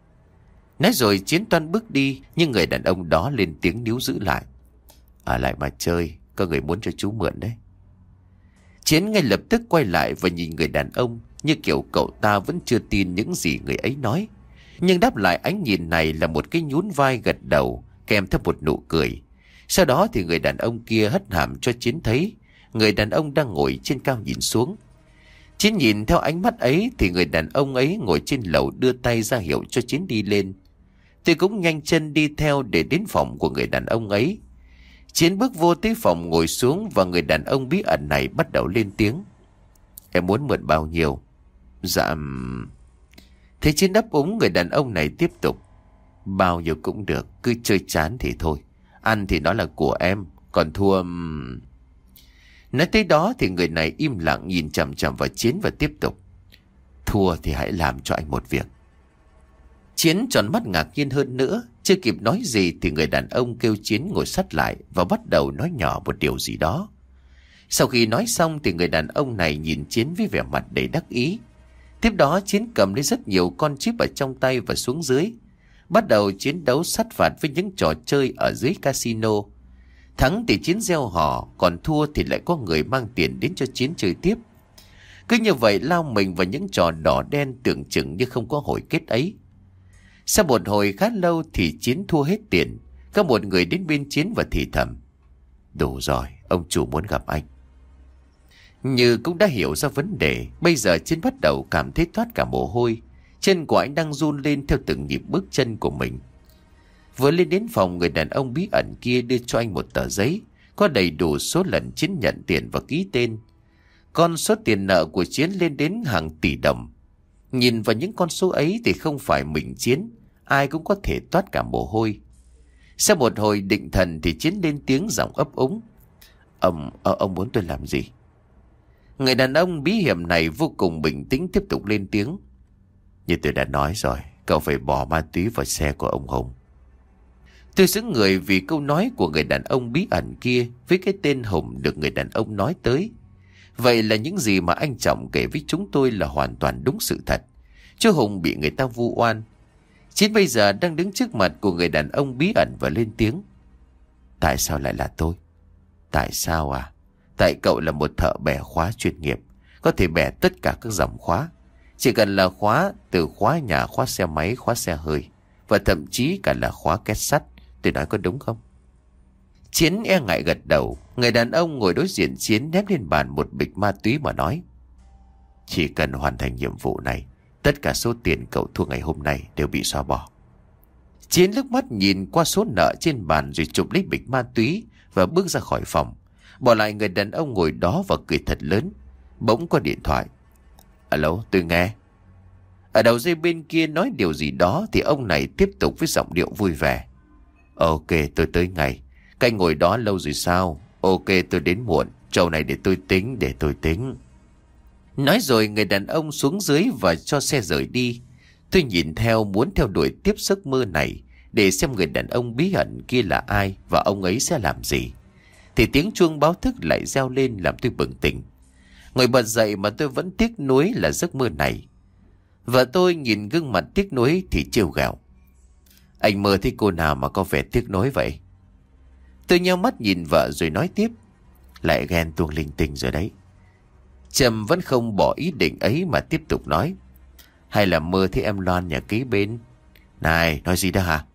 Nói rồi Chiến toan bước đi, nhưng người đàn ông đó lên tiếng níu giữ lại: "Ở lại mà chơi, có người muốn cho chú mượn đấy." Chiến ngay lập tức quay lại và nhìn người đàn ông, như kiểu cậu ta vẫn chưa tin những gì người ấy nói. Nhưng đáp lại ánh nhìn này là một cái nhún vai gật đầu kèm theo một nụ cười. Sau đó thì người đàn ông kia hất hàm cho Chiến thấy người đàn ông đang ngồi trên cao nhìn xuống. Chiến nhìn theo ánh mắt ấy thì người đàn ông ấy ngồi trên lầu đưa tay ra hiệu cho Chiến đi lên. Tôi cũng nhanh chân đi theo để đến phòng của người đàn ông ấy. Chiến bước vô tới phòng ngồi xuống và người đàn ông bí ẩn này bắt đầu lên tiếng: "Em muốn mượn bao nhiêu?" "Dạ..." Thế Chiến đáp ứng, người đàn ông này tiếp tục: "Bao nhiêu cũng được, cứ chơi chán thì thôi. Ăn thì nó là của em, còn thua..." Nói tới đó thì người này im lặng nhìn chằm chằm vào Chiến và tiếp tục: "Thua thì hãy làm cho anh một việc." Chiến tròn mắt ngạc nhiên hơn nữa. Chưa kịp nói gì thì người đàn ông kêu Chiến ngồi sát lại và bắt đầu nói nhỏ một điều gì đó. Sau khi nói xong thì người đàn ông này nhìn Chiến với vẻ mặt đầy đắc ý. Tiếp đó Chiến cầm lấy rất nhiều con chip ở trong tay và xuống dưới, bắt đầu chiến đấu sát phạt với những trò chơi ở dưới casino. Thắng thì Chiến reo hò, còn thua thì lại có người mang tiền đến cho Chiến chơi tiếp. Cứ như vậy lao mình vào những trò đỏ đen tưởng chừng như không có hồi kết ấy. Sau một hồi khá lâu thì Chiến thua hết tiền. Có một người đến bên Chiến và thì thầm: "Đủ rồi, ông chủ muốn gặp anh." Như cũng đã hiểu ra vấn đề, bây giờ Chiến bắt đầu cảm thấy toát cả mồ hôi. Chân của anh đang run lên theo từng nhịp bước chân của mình. Vừa lên đến phòng, người đàn ông bí ẩn kia đưa cho anh một tờ giấy có đầy đủ số lần Chiến nhận tiền và ký tên. Con số tiền nợ của Chiến lên đến hàng tỷ đồng. Nhìn vào những con số ấy thì không phải mình Chiến, ai cũng có thể toát cả mồ hôi. Sau một hồi định thần thì Chiến lên tiếng giọng ấp úng: Ông, ông muốn tôi làm gì?" Người đàn ông bí hiểm này vô cùng bình tĩnh tiếp tục lên tiếng: "Như tôi đã nói rồi, cậu phải bỏ ma túy vào xe của ông Hùng." Tôi sững người vì câu nói của người đàn ông bí ẩn kia với cái tên Hùng được người đàn ông nói tới. Vậy là những gì mà anh Trọng kể với chúng tôi là hoàn toàn đúng sự thật. Chú Hùng bị người ta vu oan. Chiến bây giờ đang đứng trước mặt của người đàn ông bí ẩn và lên tiếng: "Tại sao lại là tôi?" "Tại sao à? Tại cậu là một thợ bẻ khóa chuyên nghiệp, có thể bẻ tất cả các dòng khóa. Chỉ cần là khóa, từ khóa nhà, khóa xe máy, khóa xe hơi, và thậm chí cả là khóa két sắt. Tôi nói có đúng không? Chiến e ngại gật đầu. Người đàn ông ngồi đối diện Chiến ném lên bàn một bịch ma túy mà nói: chỉ cần hoàn thành nhiệm vụ này, tất cả số tiền cậu thua ngày hôm nay đều bị xóa bỏ. Chiến liếc mắt nhìn qua số nợ trên bàn rồi chụp lấy bịch ma túy và bước ra khỏi phòng, bỏ lại người đàn ông ngồi đó và cười thật lớn. Bỗng có điện thoại. Alo, tôi nghe. Ở đầu dây bên kia nói điều gì đó thì ông này tiếp tục với giọng điệu vui vẻ: ok, tôi tới ngay. Canh ngồi đó lâu rồi sao? Ok, tôi đến muộn. Trâu này để tôi tính, để tôi tính. Nói rồi người đàn ông xuống dưới và cho xe rời đi. Tôi nhìn theo, muốn theo đuổi tiếp giấc mơ này để xem người đàn ông bí ẩn kia là ai và ông ấy sẽ làm gì. Thì tiếng chuông báo thức lại reo lên làm tôi bừng tỉnh. Ngồi bật dậy mà tôi vẫn tiếc nuối là giấc mơ này. Vợ tôi nhìn gương mặt tiếc nuối thì trêu ghẹo: anh mơ thấy cô nào mà có vẻ tiếc nuối vậy? Tôi nheo mắt nhìn vợ rồi nói tiếp: lại ghen tuông linh tinh rồi đấy. Trầm vẫn không bỏ ý định ấy mà tiếp tục nói: hay là mơ thấy em Loan nhà kế bên? Này, nói gì đó hả?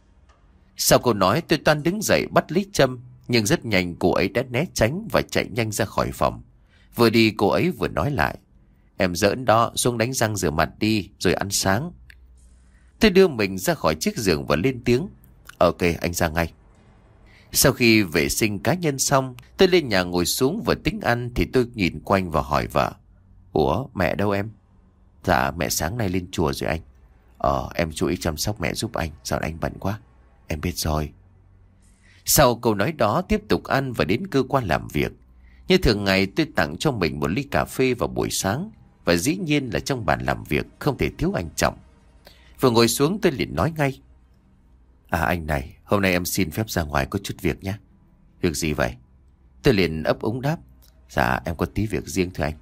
Sau câu nói tôi toan đứng dậy bắt lấy Trâm, nhưng rất nhanh cô ấy đã né tránh và chạy nhanh ra khỏi phòng. Vừa đi cô ấy vừa nói lại: em giỡn đó, xuống đánh răng rửa mặt đi rồi ăn sáng. Tôi đưa mình ra khỏi chiếc giường và lên tiếng: ok, anh ra ngay. Sau khi vệ sinh cá nhân xong, tôi lên nhà ngồi xuống vừa tính ăn thì tôi nhìn quanh và hỏi vợ: ủa, mẹ đâu em? Dạ, mẹ sáng nay lên chùa rồi anh. Ờ, em chú ý chăm sóc mẹ giúp anh, dạo này anh bận quá. Em biết rồi. Sau câu nói đó tiếp tục ăn và đến cơ quan làm việc. Như thường ngày tôi tặng cho mình một ly cà phê vào buổi sáng, và dĩ nhiên là trong bàn làm việc không thể thiếu anh Trọng. Vừa ngồi xuống tôi liền nói ngay: à anh này, hôm nay em xin phép ra ngoài có chút việc nhé. Việc gì vậy? Tôi liền ấp úng đáp: dạ em có tí việc riêng thưa anh.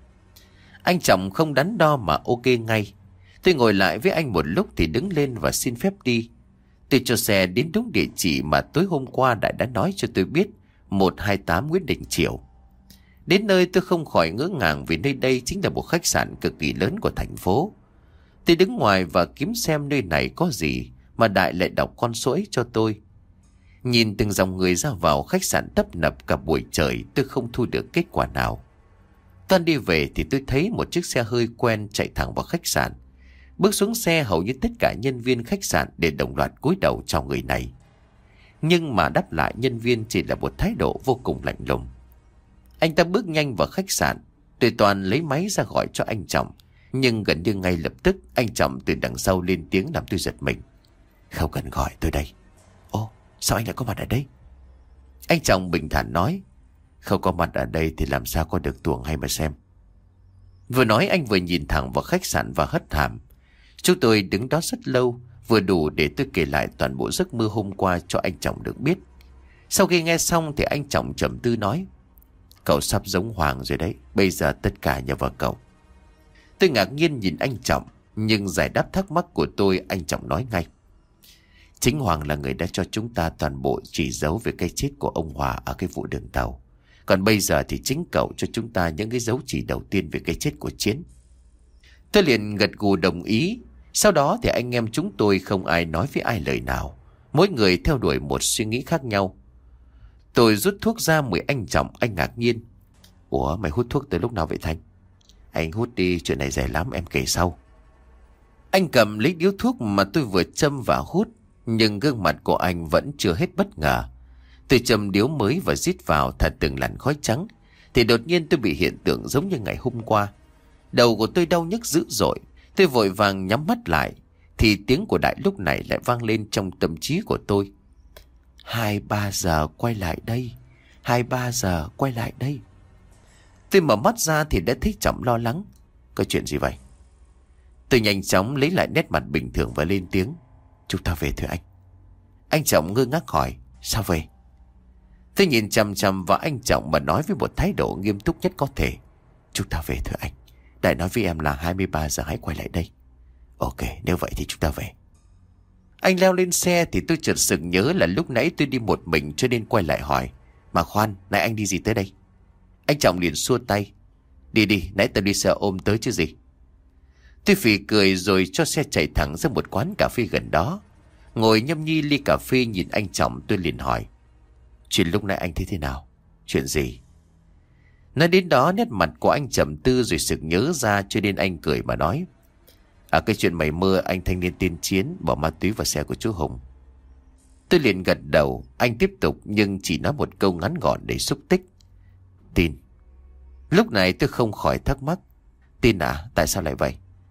Anh Trọng không đắn đo mà ok ngay. Tôi ngồi lại với anh một lúc thì đứng lên và xin phép đi. Tôi cho xe đến đúng địa chỉ mà tối hôm qua Đại đã nói cho tôi biết, một hai tám Nguyễn Đình Chiểu. Đến nơi tôi không khỏi ngỡ ngàng vì nơi đây chính là một khách sạn cực kỳ lớn của thành phố. Tôi đứng ngoài và kiếm xem nơi này có gì mà Đại lại đọc con số ấy cho tôi. Nhìn từng dòng người ra vào khách sạn tấp nập cả buổi trời, tôi không thu được kết quả nào. Toan đi về thì tôi thấy một chiếc xe hơi quen chạy thẳng vào khách sạn. Bước xuống xe, hầu như tất cả nhân viên khách sạn đều đồng loạt cúi đầu chào người này. Nhưng mà đáp lại nhân viên chỉ là một thái độ vô cùng lạnh lùng. Anh ta bước nhanh vào khách sạn. Tôi toàn lấy máy ra gọi cho anh Trọng, nhưng gần như ngay lập tức anh Trọng từ đằng sau lên tiếng làm tôi giật mình: không cần gọi, tôi đây. Ồ, sao anh lại có mặt ở đây? Anh Trọng bình thản nói: không có mặt ở đây thì làm sao có được tuồng hay mà xem. Vừa nói anh vừa nhìn thẳng vào khách sạn và hất hàm. Chúng tôi đứng đó rất lâu, vừa đủ để tôi kể lại toàn bộ giấc mơ hôm qua cho anh Trọng được biết. Sau khi nghe xong thì anh Trọng trầm tư nói: cậu sắp giống Hoàng rồi đấy, bây giờ tất cả nhờ vào cậu. Tôi ngạc nhiên nhìn anh Trọng, nhưng giải đáp thắc mắc của tôi, anh Trọng nói ngay: chính Hoàng là người đã cho chúng ta toàn bộ chỉ dấu về cái chết của ông Hòa ở cái vụ đường tàu. Còn bây giờ thì chính cậu cho chúng ta những cái dấu chỉ đầu tiên về cái chết của Chiến. Tôi liền gật gù đồng ý. Sau đó thì anh em chúng tôi không ai nói với ai lời nào, mỗi người theo đuổi một suy nghĩ khác nhau. Tôi rút thuốc ra mời anh Trọng. Anh ngạc nhiên: ủa, mày hút thuốc từ lúc nào vậy Thanh? Anh hút đi, chuyện này dài lắm, em kể sau. Anh cầm lấy điếu thuốc mà tôi vừa châm và hút, nhưng gương mặt của anh vẫn chưa hết bất ngờ. Tôi châm điếu mới và rít vào thật từng làn khói trắng, thì đột nhiên tôi bị hiện tượng giống như ngày hôm qua. Đầu của tôi đau nhức dữ dội. Tôi vội vàng nhắm mắt lại, thì tiếng của Đại lúc này lại vang lên trong tâm trí của tôi: Hai ba giờ quay lại đây, hai ba giờ quay lại đây. Tôi mở mắt ra thì đã thấy Trọng lo lắng: có chuyện gì vậy? Tôi nhanh chóng lấy lại nét mặt bình thường và lên tiếng: chúng ta về thưa anh. Anh Trọng ngơ ngác hỏi: sao về? Tôi nhìn chằm chằm vào anh Trọng mà nói với một thái độ nghiêm túc nhất có thể: chúng ta về thưa anh. Đại nói với em là hai mươi ba giờ hãy quay lại đây. Ok, nếu vậy thì chúng ta về. Anh leo lên xe thì tôi chợt sực nhớ là lúc nãy tôi đi một mình cho nên quay lại hỏi: mà khoan, nãy anh đi gì tới đây? Anh Trọng liền xua tay: đi đi, nãy tao đi xe ôm tới chứ gì. Tôi phì cười rồi cho xe chạy thẳng ra một quán cà phê gần đó. Ngồi nhâm nhi ly cà phê nhìn anh Trọng, tôi liền hỏi: chuyện lúc nãy anh thấy thế nào? Chuyện gì? Nói đến đó nét mặt của anh trầm tư rồi sực nhớ ra, cho nên anh cười mà nói: À, cái chuyện mày mơ anh thanh niên tiên Chiến bỏ ma túy vào xe của chú Hùng. Tôi liền gật đầu. Anh tiếp tục nhưng chỉ nói một câu ngắn gọn để xúc tích: tin. Lúc này tôi không khỏi thắc mắc: tin à? Tại sao lại vậy?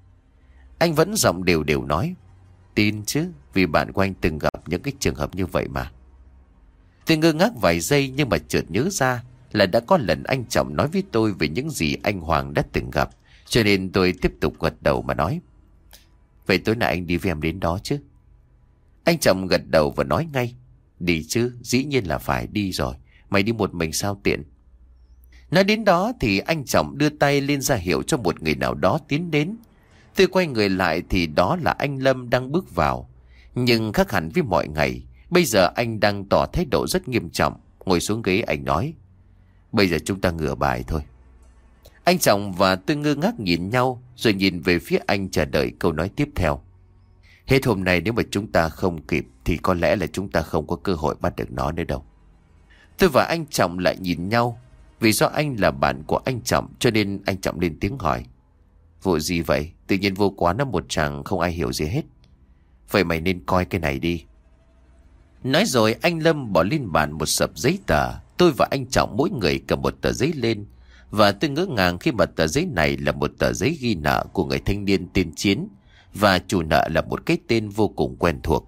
Anh vẫn giọng đều đều nói: tin chứ, vì bạn của anh từng gặp những cái trường hợp như vậy mà. Tôi ngơ ngác vài giây nhưng mà chợt nhớ ra là đã có lần anh Trọng nói với tôi về những gì anh Hoàng đã từng gặp, cho nên tôi tiếp tục gật đầu mà nói: vậy tối nay anh đi với em đến đó chứ? Anh Trọng gật đầu và nói ngay: đi chứ, dĩ nhiên là phải đi rồi. Mày đi một mình sao tiện? Nói đến đó thì anh Trọng đưa tay lên ra hiệu cho một người nào đó tiến đến. Tôi quay người lại thì đó là anh Lâm đang bước vào. Nhưng khác hẳn với mọi ngày, bây giờ anh đang tỏ thái độ rất nghiêm trọng. Ngồi xuống ghế anh nói: bây giờ chúng ta ngửa bài thôi. Anh Trọng và tôi ngơ ngác nhìn nhau, rồi nhìn về phía anh chờ đợi câu nói tiếp theo. Hết hôm nay nếu mà chúng ta không kịp thì có lẽ là chúng ta không có cơ hội bắt được nó nữa đâu. Tôi và anh Trọng lại nhìn nhau. Vì do anh là bạn của anh Trọng cho nên anh Trọng lên tiếng hỏi: vụ gì vậy? Tự nhiên vô quán nó một chàng không ai hiểu gì hết. Vậy mày nên coi cái này đi. Nói rồi anh Lâm bỏ lên bàn một sập giấy tờ. Tôi và anh Trọng mỗi người cầm một tờ giấy lên. Và tôi ngỡ ngàng khi mà tờ giấy này là một tờ giấy ghi nợ của người thanh niên tên Chiến. Và chủ nợ là một cái tên vô cùng quen thuộc.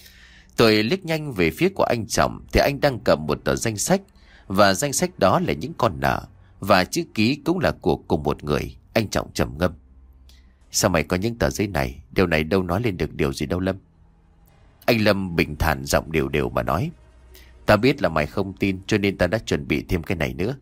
Tôi liếc nhanh về phía của anh Trọng thì anh đang cầm một tờ danh sách. Và danh sách đó là những con nợ. Và chữ ký cũng là của cùng một người. Anh Trọng trầm ngâm: sao mày có những tờ giấy này? Điều này đâu nói lên được điều gì đâu Lâm. Anh Lâm bình thản giọng đều đều mà nói: ta biết là mày không tin cho nên ta đã chuẩn bị thêm cái này nữa.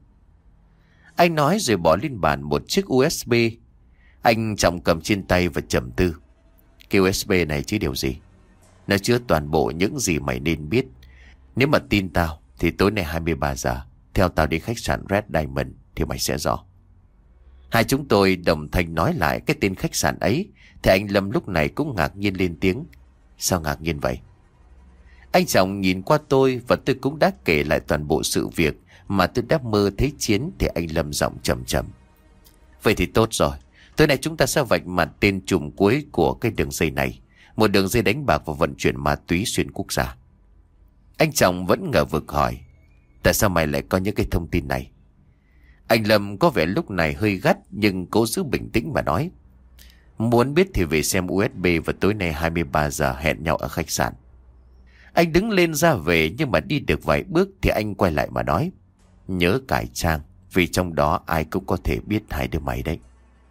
Anh nói rồi bỏ lên bàn một chiếc u ét bê. Anh Trọng cầm trên tay và trầm tư: cái u ét bê này chứ điều gì? Nó chứa toàn bộ những gì mày nên biết. Nếu mà tin tao thì tối nay hai mươi ba giờ theo tao đi khách sạn Red Diamond thì mày sẽ rõ. Hai chúng tôi đồng thanh nói lại cái tên khách sạn ấy. Thì anh Lâm lúc này cũng ngạc nhiên lên tiếng: sao ngạc nhiên vậy? Anh Trọng nhìn qua tôi và tôi cũng đã kể lại toàn bộ sự việc mà tôi đã mơ thấy Chiến. Thì anh Lâm giọng trầm trầm: vậy thì tốt rồi. Tối nay chúng ta sẽ vạch mặt tên trùm cuối của cái đường dây này. Một đường dây đánh bạc và vận chuyển ma túy xuyên quốc gia. Anh Trọng vẫn ngờ vực hỏi: tại sao mày lại có những cái thông tin này? Anh Lâm có vẻ lúc này hơi gắt nhưng cố giữ bình tĩnh mà nói: muốn biết thì về xem u ét bê và tối nay hai mươi ba giờ hẹn nhau ở khách sạn. Anh đứng lên ra về nhưng mà đi được vài bước thì anh quay lại mà nói: nhớ cải trang, vì trong đó ai cũng có thể biết hai đứa mày đấy.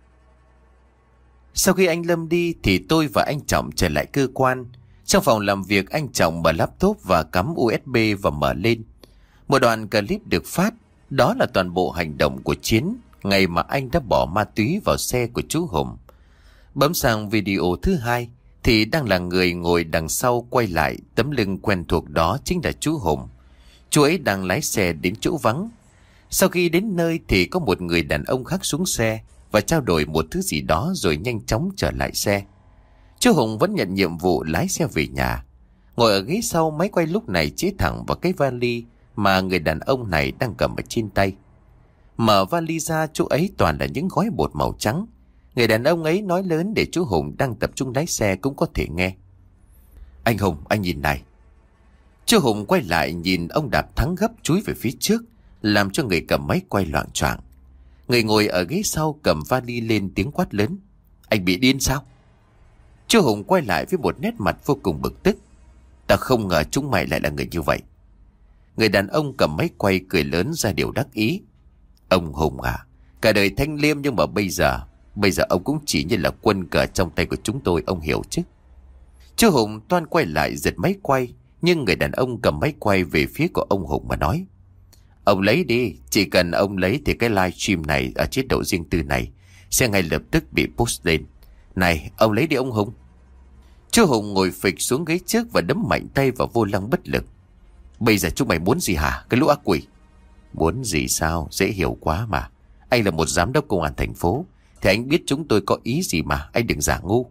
Sau khi anh Lâm đi thì tôi và anh Trọng trở lại cơ quan. Trong phòng làm việc, anh Trọng mở laptop và cắm u ét bê và mở lên. Một đoạn clip được phát. Đó là toàn bộ hành động của Chiến ngày mà anh đã bỏ ma túy vào xe của chú Hùng. Bấm sang video thứ hai thì đang là người ngồi đằng sau quay lại, tấm lưng quen thuộc đó chính là chú Hùng. Chú ấy đang lái xe đến chỗ vắng. Sau khi đến nơi thì có một người đàn ông khác xuống xe và trao đổi một thứ gì đó rồi nhanh chóng trở lại xe. Chú Hùng vẫn nhận nhiệm vụ lái xe về nhà. Ngồi ở ghế sau, máy quay lúc này chỉ thẳng vào cái vali mà người đàn ông này đang cầm ở trên tay. Mở vali ra, chỗ ấy toàn là những gói bột màu trắng. Người đàn ông ấy nói lớn để chú Hùng đang tập trung lái xe cũng có thể nghe: anh Hùng, anh nhìn này. Chú Hùng quay lại nhìn ông đạp thắng gấp chúi về phía trước, làm cho người cầm máy quay loạng choạng. Người ngồi ở ghế sau cầm vali lên tiếng quát lớn: anh bị điên sao? Chú Hùng quay lại với một nét mặt vô cùng bực tức: ta không ngờ chúng mày lại là người như vậy. Người đàn ông cầm máy quay cười lớn ra điều đắc ý: ông Hùng à, cả đời thanh liêm nhưng mà bây giờ Bây giờ ông cũng chỉ như là quân cờ trong tay của chúng tôi, ông hiểu chứ? Chú Hùng toan quay lại giật máy quay, nhưng người đàn ông cầm máy quay về phía của ông Hùng mà nói: ông lấy đi, chỉ cần ông lấy thì cái live stream này ở chế độ riêng tư này sẽ ngay lập tức bị post lên. Này, ông lấy đi ông Hùng. Chú Hùng ngồi phịch xuống ghế trước và đấm mạnh tay vào vô lăng bất lực: bây giờ chúng mày muốn gì hả, cái lũ ác quỷ? Muốn gì sao? Dễ hiểu quá mà. Anh là một giám đốc công an thành phố, thì anh biết chúng tôi có ý gì mà, anh đừng giả ngu.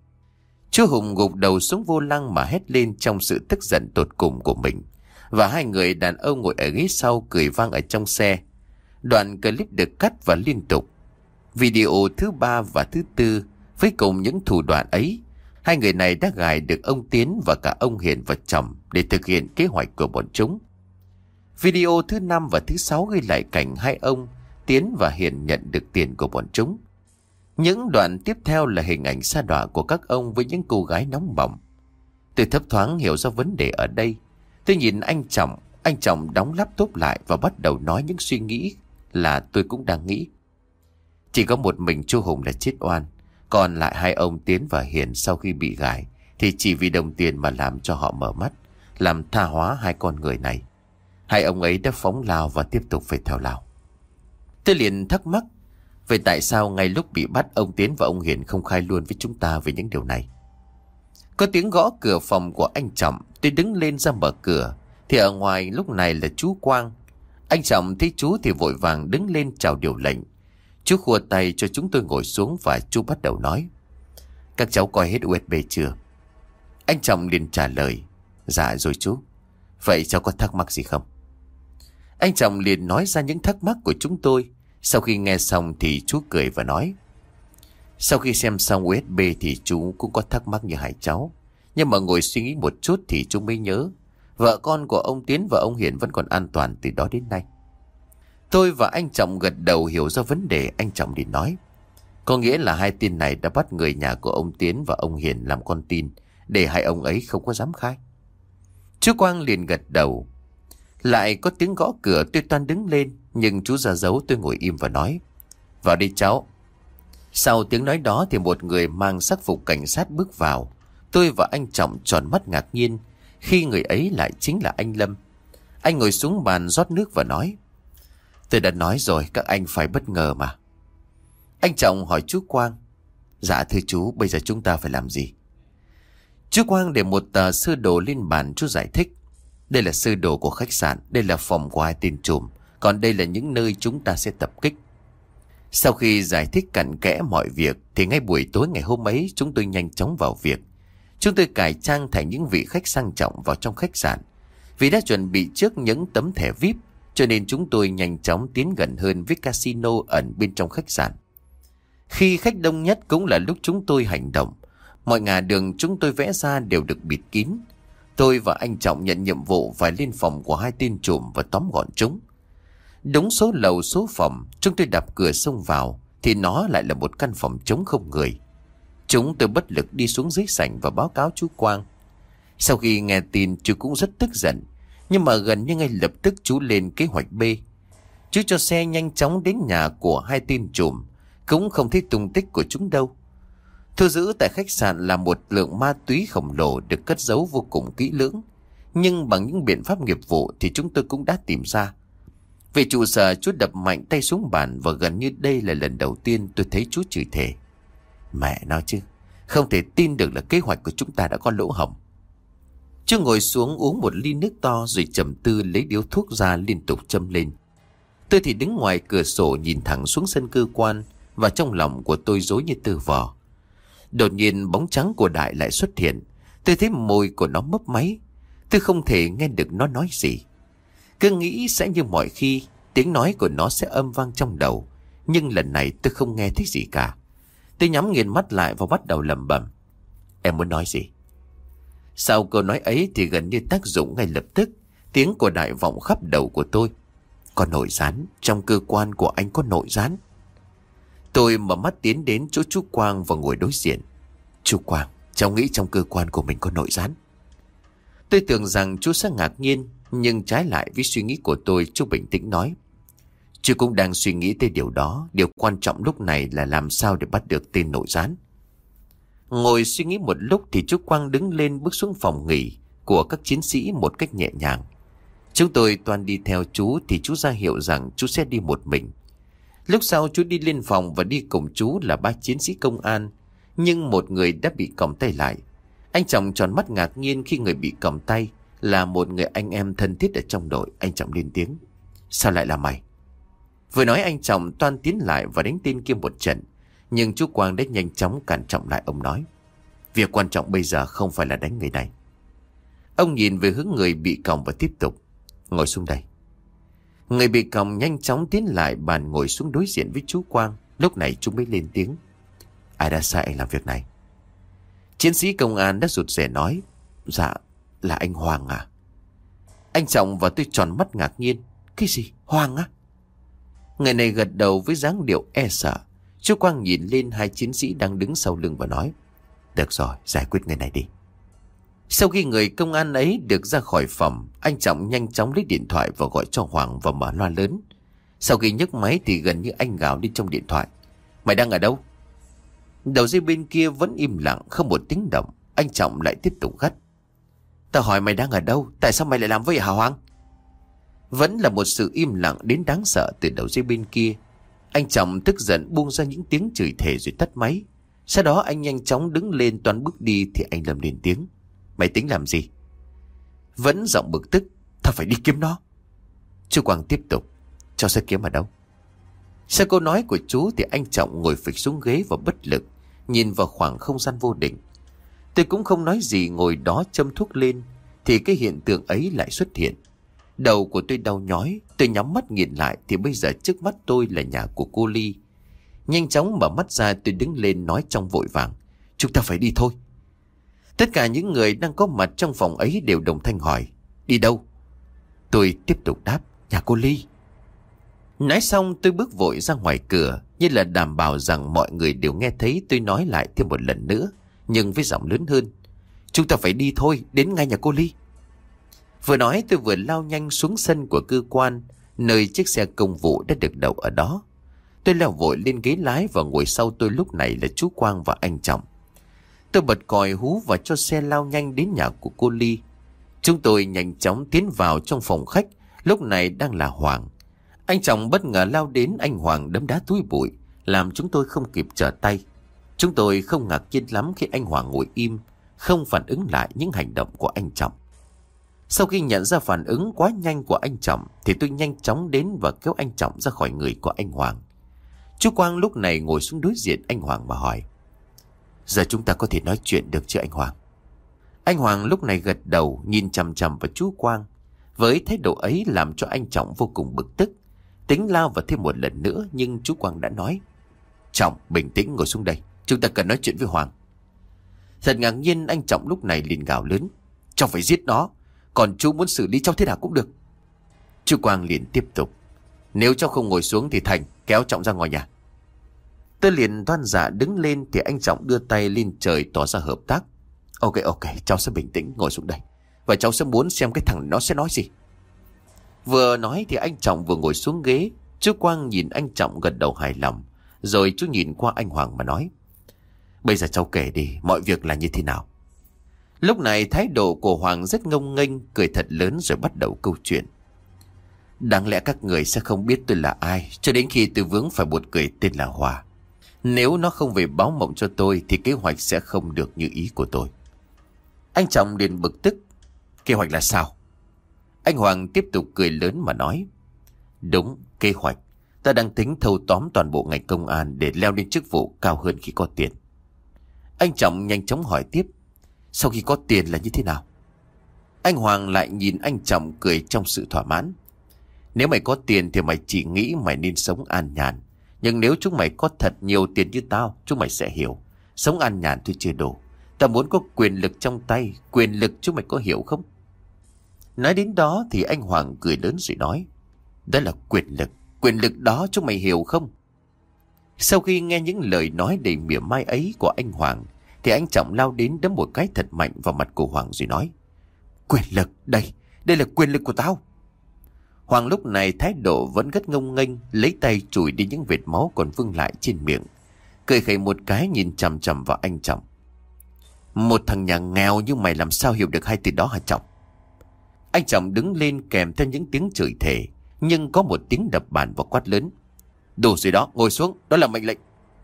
Chú Hùng gục đầu xuống vô lăng mà hét lên trong sự tức giận tột cùng của mình. Và hai người đàn ông ngồi ở ghế sau cười vang ở trong xe. Đoạn clip được cắt và liên tục. Video thứ ba và thứ tư với cùng những thủ đoạn ấy, hai người này đã gài được ông Tiến và cả ông Hiền vào chồng để thực hiện kế hoạch của bọn chúng. Video thứ năm và thứ sáu ghi lại cảnh hai ông Tiến và Hiền nhận được tiền của bọn chúng. Những đoạn tiếp theo là hình ảnh sa đọa của các ông với những cô gái nóng bỏng. Tôi thấp thoáng hiểu ra vấn đề ở đây. Tôi nhìn anh Trọng, anh Trọng đóng laptop lại và bắt đầu nói những suy nghĩ là tôi cũng đang nghĩ. Chỉ có một mình chú Hùng là chết oan, còn lại hai ông Tiến và Hiền sau khi bị gài thì chỉ vì đồng tiền mà làm cho họ mở mắt, làm tha hóa hai con người này. Hai ông ấy đã phóng lao và tiếp tục phải theo lao. Tôi liền thắc mắc, vậy tại sao ngay lúc bị bắt ông Tiến và ông Hiền không khai luôn với chúng ta về những điều này? Có tiếng gõ cửa phòng của anh Trọng. Tôi đứng lên ra mở cửa thì ở ngoài lúc này là chú Quang. Anh Trọng thấy chú thì vội vàng đứng lên chào điều lệnh. Chú khua tay cho chúng tôi ngồi xuống và chú bắt đầu nói: Các cháu coi hết u ét bê chưa? Anh Trọng liền trả lời: Dạ rồi chú. Vậy cháu có thắc mắc gì không? Anh Trọng liền nói ra những thắc mắc của chúng tôi. Sau khi nghe xong thì chú cười và nói: Sau khi xem xong u ét bê thì chú cũng có thắc mắc như hai cháu. Nhưng mà ngồi suy nghĩ một chút thì chú mới nhớ vợ con của ông Tiến và ông Hiền vẫn còn an toàn từ đó đến nay. Tôi và anh Trọng gật đầu hiểu ra vấn đề. Anh Trọng liền nói: Có nghĩa là hai tên này đã bắt người nhà của ông Tiến và ông Hiền làm con tin để hai ông ấy không có dám khai. Chú Quang liền gật đầu. Lại có tiếng gõ cửa. Tôi toan đứng lên nhưng chú ra dấu tôi ngồi im và nói: Vào đi cháu. Sau tiếng nói đó thì một người mang sắc phục cảnh sát bước vào. Tôi và anh Trọng tròn mắt ngạc nhiên khi người ấy lại chính là anh Lâm. Anh ngồi xuống bàn rót nước và nói: Tôi đã nói rồi, các anh phải bất ngờ mà. Anh Trọng hỏi chú Quang: Dạ thưa chú, bây giờ chúng ta phải làm gì? Chú Quang để một tờ sơ đồ lên bàn. Chú giải thích: Đây là sơ đồ của khách sạn, đây là phòng của hai tên trùm, còn đây là những nơi chúng ta sẽ tập kích. Sau khi giải thích cặn kẽ mọi việc thì ngay buổi tối ngày hôm ấy chúng tôi nhanh chóng vào việc. Chúng tôi cải trang thành những vị khách sang trọng vào trong khách sạn. Vì đã chuẩn bị trước những tấm thẻ vi ai pi cho nên chúng tôi nhanh chóng tiến gần hơn với casino ẩn bên trong khách sạn. Khi khách đông nhất cũng là lúc chúng tôi hành động. Mọi ngả đường chúng tôi vẽ ra đều được bịt kín. Tôi và anh Trọng nhận nhiệm vụ phải lên phòng của hai tên trùm và tóm gọn chúng. Đúng số lầu số phòng, chúng tôi đạp cửa xông vào thì nó lại là một căn phòng trống không người. Chúng tôi bất lực đi xuống dưới sảnh và báo cáo chú Quang. Sau khi nghe tin, chú cũng rất tức giận, nhưng mà gần như ngay lập tức chú lên kế hoạch B. Chú cho xe nhanh chóng đến nhà của hai tên trùm, cũng không thấy tung tích của chúng đâu. Thu giữ tại khách sạn là một lượng ma túy khổng lồ được cất giấu vô cùng kỹ lưỡng, nhưng bằng những biện pháp nghiệp vụ thì chúng tôi cũng đã tìm ra. Về trụ sở, chú đập mạnh tay xuống bàn và gần như đây là lần đầu tiên tôi thấy chú chửi thề. Mẹ nói chứ, không thể tin được là kế hoạch của chúng ta đã có lỗ hổng. Chú ngồi xuống uống một ly nước to rồi trầm tư lấy điếu thuốc ra liên tục châm lên. Tôi thì đứng ngoài cửa sổ nhìn thẳng xuống sân cơ quan và trong lòng của tôi rối như tơ vò. Đột nhiên bóng trắng của Đại lại xuất hiện. Tôi thấy môi của nó mấp máy. Tôi không thể nghe được nó nói gì. Cứ nghĩ sẽ như mọi khi, tiếng nói của nó sẽ âm vang trong đầu. Nhưng lần này tôi không nghe thấy gì cả. Tôi nhắm nghiền mắt lại và bắt đầu lẩm bẩm: Em muốn nói gì? Sau câu nói ấy thì gần như tác dụng ngay lập tức. Tiếng của Đại vọng khắp đầu của tôi: Có nội gián, trong cơ quan của anh có nội gián. Tôi mở mắt tiến đến chỗ chú Quang và ngồi đối diện. Chú Quang, cháu nghĩ trong cơ quan của mình có nội gián. Tôi tưởng rằng chú sẽ ngạc nhiên, nhưng trái lại với suy nghĩ của tôi, chú bình tĩnh nói: Chú cũng đang suy nghĩ tới điều đó. Điều quan trọng lúc này là làm sao để bắt được tên nội gián. Ngồi suy nghĩ một lúc thì chú Quang đứng lên bước xuống phòng nghỉ của các chiến sĩ một cách nhẹ nhàng. Chúng tôi toàn đi theo chú thì chú ra hiệu rằng chú sẽ đi một mình. Lúc sau chú đi lên phòng và đi cùng chú là ba chiến sĩ công an, nhưng một người đã bị còng tay lại. Anh Trọng tròn mắt ngạc nhiên khi người bị còng tay là một người anh em thân thiết ở trong đội. Anh Trọng lên tiếng: Sao lại là mày? Vừa nói anh Trọng toan tiến lại và đánh tên kia một trận. Nhưng chú Quang đã nhanh chóng cản trọng lại. Ông nói: Việc quan trọng bây giờ không phải là đánh người này. Ông nhìn về hướng người bị còng và tiếp tục: Ngồi xuống đây. Người bị còng nhanh chóng tiến lại bàn ngồi xuống đối diện với chú Quang. Lúc này chú mới lên tiếng: Ai đã sai anh làm việc này? Chiến sĩ công an đã rụt rè nói: Dạ là anh Hoàng à. Anh Trọng và tôi tròn mắt ngạc nhiên: Cái gì? Hoàng á? Người này gật đầu với dáng điệu e sợ. Chú Quang nhìn lên hai chiến sĩ đang đứng sau lưng và nói: Được rồi, giải quyết người này đi. Sau khi người công an ấy được ra khỏi phòng, anh Trọng nhanh chóng lấy điện thoại và gọi cho Hoàng và mở loa lớn. Sau khi nhấc máy thì gần như anh gào đi trong điện thoại: Mày đang ở đâu? Đầu dây bên kia vẫn im lặng, không một tiếng động. Anh Trọng lại tiếp tục gắt: Tao hỏi mày đang ở đâu? Tại sao mày lại làm vậy hả Hoàng? Vẫn là một sự im lặng đến đáng sợ từ đầu dây bên kia. Anh Trọng tức giận buông ra những tiếng chửi thề rồi tắt máy. Sau đó anh nhanh chóng đứng lên toan bước đi thì anh Lâm lên tiếng: Mày tính làm gì? Vẫn giọng bực tức: Tao phải đi kiếm nó. Chú Quang tiếp tục: Cháu sẽ kiếm ở đâu? Sau câu nói của chú thì anh Trọng ngồi phịch xuống ghế và bất lực nhìn vào khoảng không gian vô định. Tôi cũng không nói gì, ngồi đó châm thuốc lên thì cái hiện tượng ấy lại xuất hiện. Đầu của tôi đau nhói. Tôi nhắm mắt nhìn lại thì bây giờ trước mắt tôi là nhà của cô Ly. Nhanh chóng mở mắt ra, tôi đứng lên nói trong vội vàng: Chúng ta phải đi thôi. Tất cả những người đang có mặt trong phòng ấy đều đồng thanh hỏi: Đi đâu? Tôi tiếp tục đáp: Nhà cô Ly. Nói xong tôi bước vội ra ngoài cửa, như là đảm bảo rằng mọi người đều nghe thấy tôi nói lại thêm một lần nữa, nhưng với giọng lớn hơn: Chúng ta phải đi thôi, đến ngay nhà cô Ly. Vừa nói tôi vừa lao nhanh xuống sân của cơ quan, nơi chiếc xe công vụ đã được đậu ở đó. Tôi leo vội lên ghế lái và ngồi sau tôi lúc này là chú Quang và anh Trọng. Tôi bật còi hú và cho xe lao nhanh đến nhà của cô Ly. Chúng tôi nhanh chóng tiến vào trong phòng khách, lúc này đang là Hoàng. Anh Trọng bất ngờ lao đến, anh Hoàng đấm đá túi bụi, làm chúng tôi không kịp trở tay. Chúng tôi không ngạc nhiên lắm khi anh Hoàng ngồi im, không phản ứng lại những hành động của anh Trọng. Sau khi nhận ra phản ứng quá nhanh của anh Trọng thì tôi nhanh chóng đến và kéo anh Trọng ra khỏi người của anh Hoàng. Chú Quang lúc này ngồi xuống đối diện anh Hoàng và hỏi: Giờ chúng ta có thể nói chuyện được chưa anh Hoàng? Anh Hoàng lúc này gật đầu, nhìn chằm chằm vào chú Quang. Với thái độ ấy làm cho anh Trọng vô cùng bực tức, tính lao vào thêm một lần nữa, nhưng chú Quang đã nói: Trọng, bình tĩnh, ngồi xuống đây, chúng ta cần nói chuyện với Hoàng. Thật ngạc nhiên, anh Trọng lúc này liền gào lớn: Cháu phải giết nó, còn chú muốn xử lý cháu thế nào cũng được. Chú Quang liền tiếp tục: Nếu cháu không ngồi xuống thì Thành kéo Trọng ra ngoài nhà. Tôi liền toan dạ đứng lên thì anh Trọng đưa tay lên trời tỏ ra hợp tác: Ok ok, cháu sẽ bình tĩnh ngồi xuống đây, và cháu sẽ muốn xem cái thằng nó sẽ nói gì. Vừa nói thì anh Trọng vừa ngồi xuống ghế. Chú Quang nhìn anh Trọng gật đầu hài lòng, rồi chú nhìn qua anh Hoàng mà nói: Bây giờ cháu kể đi, mọi việc là như thế nào? Lúc này thái độ của Hoàng rất ngông nghênh, cười thật lớn rồi bắt đầu câu chuyện. Đáng lẽ các người sẽ không biết tôi là ai cho đến khi tôi vướng phải một người tên là Hòa. Nếu nó không về báo mộng cho tôi thì kế hoạch sẽ không được như ý của tôi. Anh Trọng liền bực tức: Kế hoạch là sao? Anh Hoàng tiếp tục cười lớn mà nói: Đúng, kế hoạch. Ta đang tính thâu tóm toàn bộ ngành công an để leo lên chức vụ cao hơn khi có tiền. Anh Trọng nhanh chóng hỏi tiếp: Sau khi có tiền là như thế nào? Anh Hoàng lại nhìn anh Trọng cười trong sự thỏa mãn: Nếu mày có tiền thì mày chỉ nghĩ mày nên sống an nhàn. Nhưng nếu chúng mày có thật nhiều tiền như tao, chúng mày sẽ hiểu sống an nhàn thôi chưa đủ. Ta muốn có quyền lực trong tay. Quyền lực chúng mày có hiểu không? Nói đến đó thì anh Hoàng cười lớn rồi nói: Đó là quyền lực. Quyền lực đó chúng mày hiểu không? Sau khi nghe những lời nói đầy mỉa mai ấy của anh Hoàng thì anh Trọng lao đến đấm một cái thật mạnh vào mặt của Hoàng rồi nói: Quyền lực đây, đây là quyền lực của tao. Hoàng lúc này thái độ vẫn rất ngông nghênh, lấy tay chùi đi những vệt máu còn vương lại trên miệng, cười khẩy một cái nhìn chằm chằm vào anh Trọng: Một thằng nhà nghèo như mày làm sao hiểu được hai từ đó hả Trọng? Anh Trọng đứng lên kèm theo những tiếng chửi thề, nhưng có một tiếng đập bàn và quát lớn: Đủ rồi đó, ngồi xuống, đó là mệnh lệnh.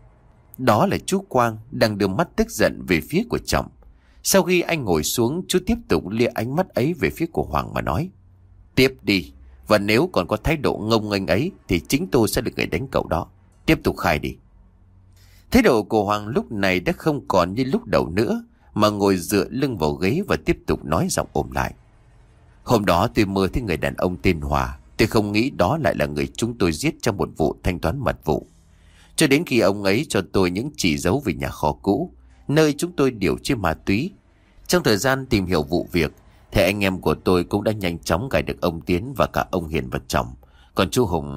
Đó là chú Quang đang đưa mắt tức giận về phía của Trọng. Sau khi anh ngồi xuống, chú tiếp tục lia ánh mắt ấy về phía của Hoàng mà nói: Tiếp đi, và nếu còn có thái độ ngông nghênh ấy thì chính tôi sẽ được người đánh cậu đó. Tiếp tục khai đi. Thái độ của Hoàng lúc này đã không còn như lúc đầu nữa, mà ngồi dựa lưng vào ghế và tiếp tục nói giọng ồm lại. Hôm đó tôi mơ thấy người đàn ông tên Hòa. Tôi không nghĩ đó lại là người chúng tôi giết trong một vụ thanh toán mật vụ. Cho đến khi ông ấy cho tôi những chỉ dấu về nhà kho cũ, nơi chúng tôi điều chế ma túy. Trong thời gian tìm hiểu vụ việc, thì anh em của tôi cũng đã nhanh chóng gài được ông Tiến và cả ông Hiền vào chồng. Còn chú Hùng...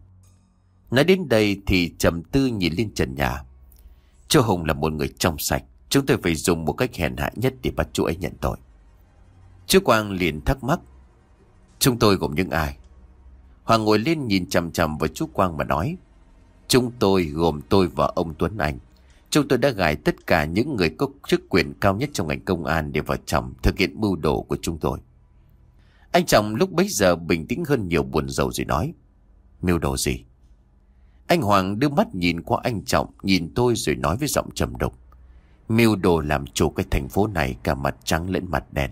Nói đến đây thì trầm tư nhìn lên trần nhà. Chú Hùng là một người trong sạch. Chúng tôi phải dùng một cách hèn hạ nhất để bắt chú ấy nhận tội. Chú Quang liền thắc mắc. Chúng tôi gồm những ai? Hoàng ngồi lên nhìn chằm chằm vào chú Quang mà nói. Chúng tôi gồm tôi và ông Tuấn Anh. Chúng tôi đã gài tất cả những người có chức quyền cao nhất trong ngành công an để vào chồng thực hiện mưu đồ của chúng tôi. Anh chồng lúc bấy giờ bình tĩnh hơn nhiều, buồn rầu rồi nói. Mưu đồ gì? Anh Hoàng đưa mắt nhìn qua anh Trọng, nhìn tôi rồi nói với giọng trầm đục. Mưu đồ làm chủ cái thành phố này cả mặt trắng lẫn mặt đen.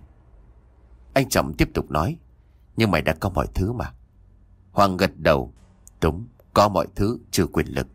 Anh Trọng tiếp tục nói. Nhưng mày đã có mọi thứ mà. Hoàng gật đầu. Đúng, có mọi thứ, trừ quyền lực.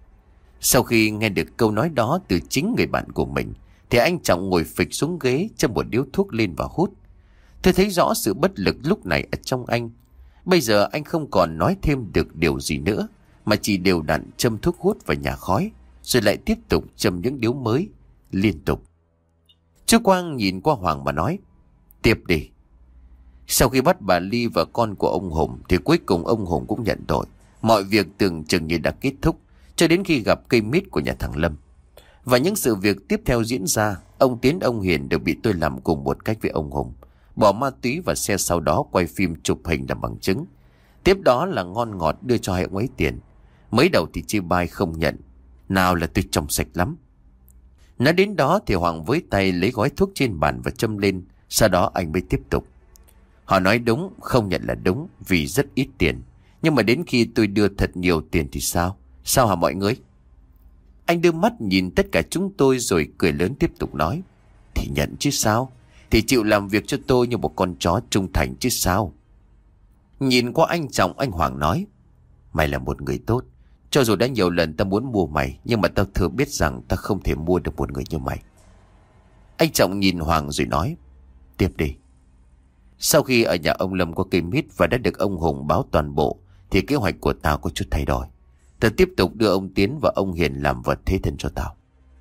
Sau khi nghe được câu nói đó từ chính người bạn của mình, thì anh Trọng ngồi phịch xuống ghế, châm một điếu thuốc lên và hút. Tôi thấy rõ sự bất lực lúc này ở trong anh. Bây giờ anh không còn nói thêm được điều gì nữa, mà chỉ đều đặn châm thuốc hút vào nhà khói, rồi lại tiếp tục châm những điếu mới, liên tục. Chú Quang nhìn qua Hoàng mà nói. Tiếp đi. Sau khi bắt bà Ly và con của ông Hùng, thì cuối cùng ông Hùng cũng nhận tội. Mọi việc tưởng chừng như đã kết thúc, cho đến khi gặp cây mít của nhà thằng Lâm. Và những sự việc tiếp theo diễn ra, ông Tiến, ông Hiền đều bị tôi làm cùng một cách với ông Hùng. Bỏ ma túy và xe, sau đó quay phim chụp hình làm bằng chứng. Tiếp đó là ngon ngọt đưa cho hai ông ấy tiền. Mới đầu thì chia bai không nhận. Nào là tôi trong sạch lắm. Nói đến đó thì Hoàng với tay lấy gói thuốc trên bàn và châm lên. Sau đó anh mới tiếp tục. Họ nói đúng, không nhận là đúng, vì rất ít tiền. Nhưng mà đến khi tôi đưa thật nhiều tiền thì sao? Sao hả mọi người? Anh đưa mắt nhìn tất cả chúng tôi rồi cười lớn tiếp tục nói. Thì nhận chứ sao? Thì chịu làm việc cho tôi như một con chó trung thành chứ sao? Nhìn qua anh Trọng, anh Hoàng nói. Mày là một người tốt. Cho dù đã nhiều lần ta muốn mua mày, nhưng mà tao thừa biết rằng ta không thể mua được một người như mày. Anh Trọng nhìn Hoàng rồi nói. Tiếp đi. Sau khi ở nhà ông Lâm có cây mít và đã được ông Hùng báo toàn bộ, thì kế hoạch của tao có chút thay đổi. Tao tiếp tục đưa ông Tiến và ông Hiền làm vật thế thân cho tao.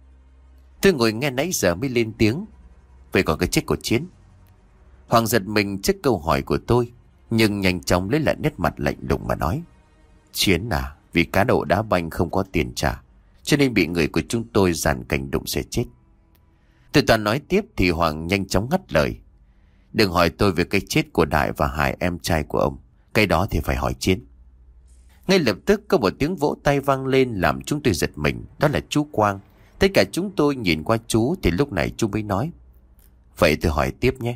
Tôi ngồi nghe nãy giờ mới lên tiếng. Vậy còn cái chết của Chiến? Hoàng giật mình trước câu hỏi của tôi, nhưng nhanh chóng lấy lại nét mặt lạnh lùng mà nói. Chiến à, vì cá độ đá banh không có tiền trả, cho nên bị người của chúng tôi dàn cảnh đụng xe chết. Tôi toàn nói tiếp thì Hoàng nhanh chóng ngắt lời. Đừng hỏi tôi về cái chết của Đại và Hải, em trai của ông. Cái đó thì phải hỏi Chiến. Ngay lập tức có một tiếng vỗ tay vang lên làm chúng tôi giật mình. Đó là chú Quang. Tất cả chúng tôi nhìn qua chú thì lúc này chú mới nói. Vậy tôi hỏi tiếp nhé.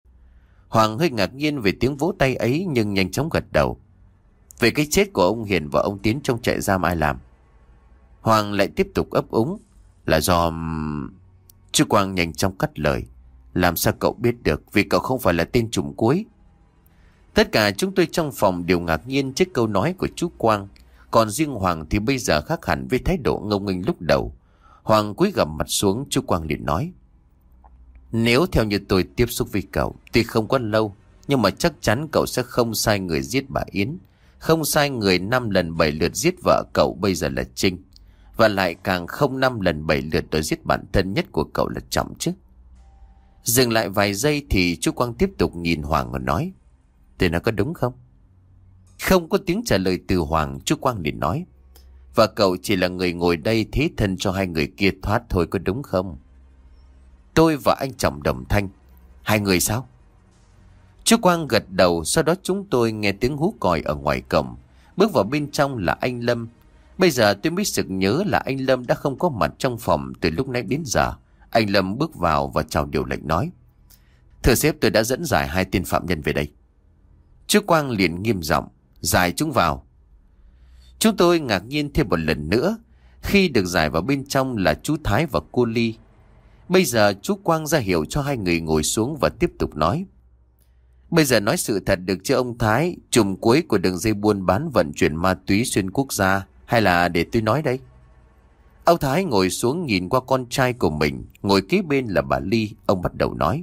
Hoàng hơi ngạc nhiên về tiếng vỗ tay ấy, nhưng nhanh chóng gật đầu. Về cái chết của ông Hiền và ông Tiến trong trại giam ai làm? Hoàng lại tiếp tục ấp úng. Là do... Chú Quang nhanh chóng cắt lời. Làm sao cậu biết được, vì cậu không phải là tên trùm cuối. Tất cả chúng tôi trong phòng đều ngạc nhiên trước câu nói của chú Quang. Còn riêng Hoàng thì bây giờ khác hẳn với thái độ ngông nghênh lúc đầu. Hoàng cúi gằm mặt xuống, chú Quang liền nói. Nếu theo như tôi tiếp xúc với cậu, tuy không có lâu, nhưng mà chắc chắn cậu sẽ không sai người giết bà Yến. Không sai người năm lần bảy lượt giết vợ cậu bây giờ là Trinh. Và lại càng không năm lần bảy lượt để giết bạn thân nhất của cậu là Trọng chứ. Dừng lại vài giây thì chú Quang tiếp tục nhìn Hoàng và nói. Thì nó có đúng không? Không có tiếng trả lời từ Hoàng, chú Quang liền nói. Và cậu chỉ là người ngồi đây thế thân cho hai người kia thoát thôi, có đúng không? Tôi và anh Trọng đồng thanh. Hai người sao? Chú Quang gật đầu. Sau đó chúng tôi nghe tiếng hú còi ở ngoài cổng. Bước vào bên trong là anh Lâm. Bây giờ tôi mới sực nhớ là anh Lâm đã không có mặt trong phòng từ lúc nãy đến giờ. Anh Lâm bước vào và chào điều lệnh nói. Thưa sếp, tôi đã dẫn giải hai tên phạm nhân về đây. Chú Quang liền nghiêm giọng. Giải chúng vào. Chúng tôi ngạc nhiên thêm một lần nữa khi được giải vào bên trong là chú Thái và cô Ly. Bây giờ chú Quang ra hiệu cho hai người ngồi xuống và tiếp tục nói. Bây giờ nói sự thật được chứ ông Thái, trùm cuối của đường dây buôn bán vận chuyển ma túy xuyên quốc gia, hay là để tôi nói đây? Ông Thái ngồi xuống nhìn qua con trai của mình, ngồi kế bên là bà Ly. Ông bắt đầu nói: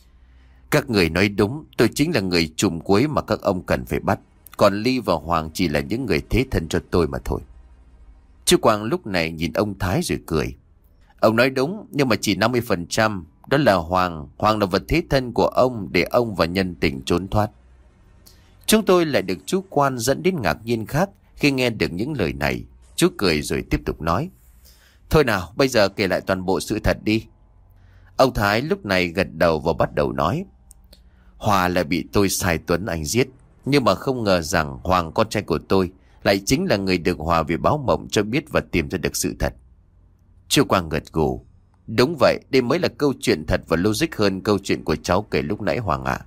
Các người nói đúng, tôi chính là người trùm cuối mà các ông cần phải bắt. Còn Ly và Hoàng chỉ là những người thế thân cho tôi mà thôi. Chú Quang lúc này nhìn ông Thái rồi cười: Ông nói đúng, nhưng mà chỉ năm mươi phần trăm. Đó là Hoàng. Hoàng là vật thế thân của ông để ông và nhân tình trốn thoát. Chúng tôi lại được chú Quan dẫn đến ngạc nhiên khác khi nghe được những lời này. Chú cười rồi tiếp tục nói: Thôi nào, bây giờ kể lại toàn bộ sự thật đi. Ông Thái lúc này gật đầu và bắt đầu nói: Hòa là bị tôi sai Tuấn Anh giết. Nhưng mà không ngờ rằng Hoàng, con trai của tôi, lại chính là người được Hòa vì báo mộng cho biết và tìm ra được sự thật. Chú Quang gật gù: Đúng vậy, đây mới là câu chuyện thật và logic hơn câu chuyện của cháu kể lúc nãy Hoàng ạ.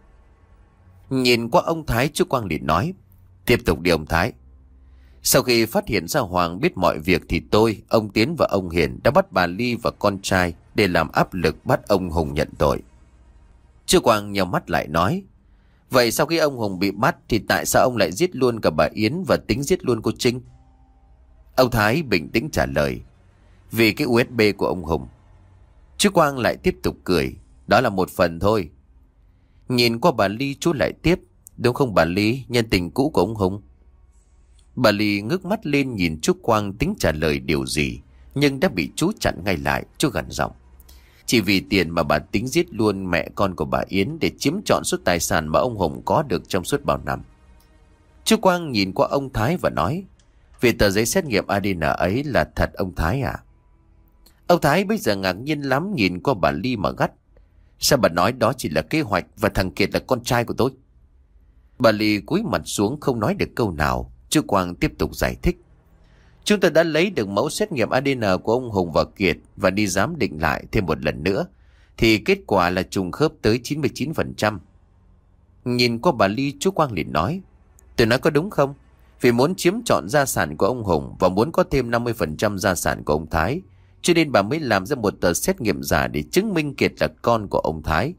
Nhìn qua ông Thái, chú Quang liền nói: Tiếp tục đi ông Thái. Sau khi phát hiện ra Hoàng biết mọi việc thì tôi, ông Tiến và ông Hiền đã bắt bà Ly và con trai để làm áp lực bắt ông Hùng nhận tội. Chú Quang nhắm mắt lại nói: Vậy sau khi ông Hùng bị bắt thì tại sao ông lại giết luôn cả bà Yến và tính giết luôn cô Trinh? Ông Thái bình tĩnh trả lời: Vì cái u ét bê của ông Hùng. Chú Quang lại tiếp tục cười: Đó là một phần thôi. Nhìn qua bà Ly, chú lại tiếp: Đúng không bà Ly, nhân tình cũ của ông Hùng? Bà Ly ngước mắt lên nhìn chú Quang tính trả lời điều gì, nhưng đã bị chú chặn ngay lại. Chú gằn giọng: Chỉ vì tiền mà bà tính giết luôn mẹ con của bà Yến để chiếm trọn số tài sản mà ông Hùng có được trong suốt bao năm. Chú Quang nhìn qua ông Thái và nói: Vì tờ giấy xét nghiệm a đê en ấy là thật ông Thái à? Ông Thái bây giờ ngạc nhiên lắm, nhìn qua bà Ly mà gắt: Sao bà nói đó chỉ là kế hoạch và thằng Kiệt là con trai của tôi? Bà Ly cúi mặt xuống không nói được câu nào. Chú Quang tiếp tục giải thích: Chúng tôi đã lấy được mẫu xét nghiệm a đê en của ông Hùng và Kiệt và đi giám định lại thêm một lần nữa, thì kết quả là trùng khớp tới chín mươi chín phần trăm. Nhìn qua bà Ly, chú Quang liền nói: Tôi nói có đúng không? Vì muốn chiếm trọn gia sản của ông Hùng và muốn có thêm năm mươi phần trăm gia sản của ông Thái, cho nên bà mới làm ra một tờ xét nghiệm giả để chứng minh Kiệt là con của ông Thái.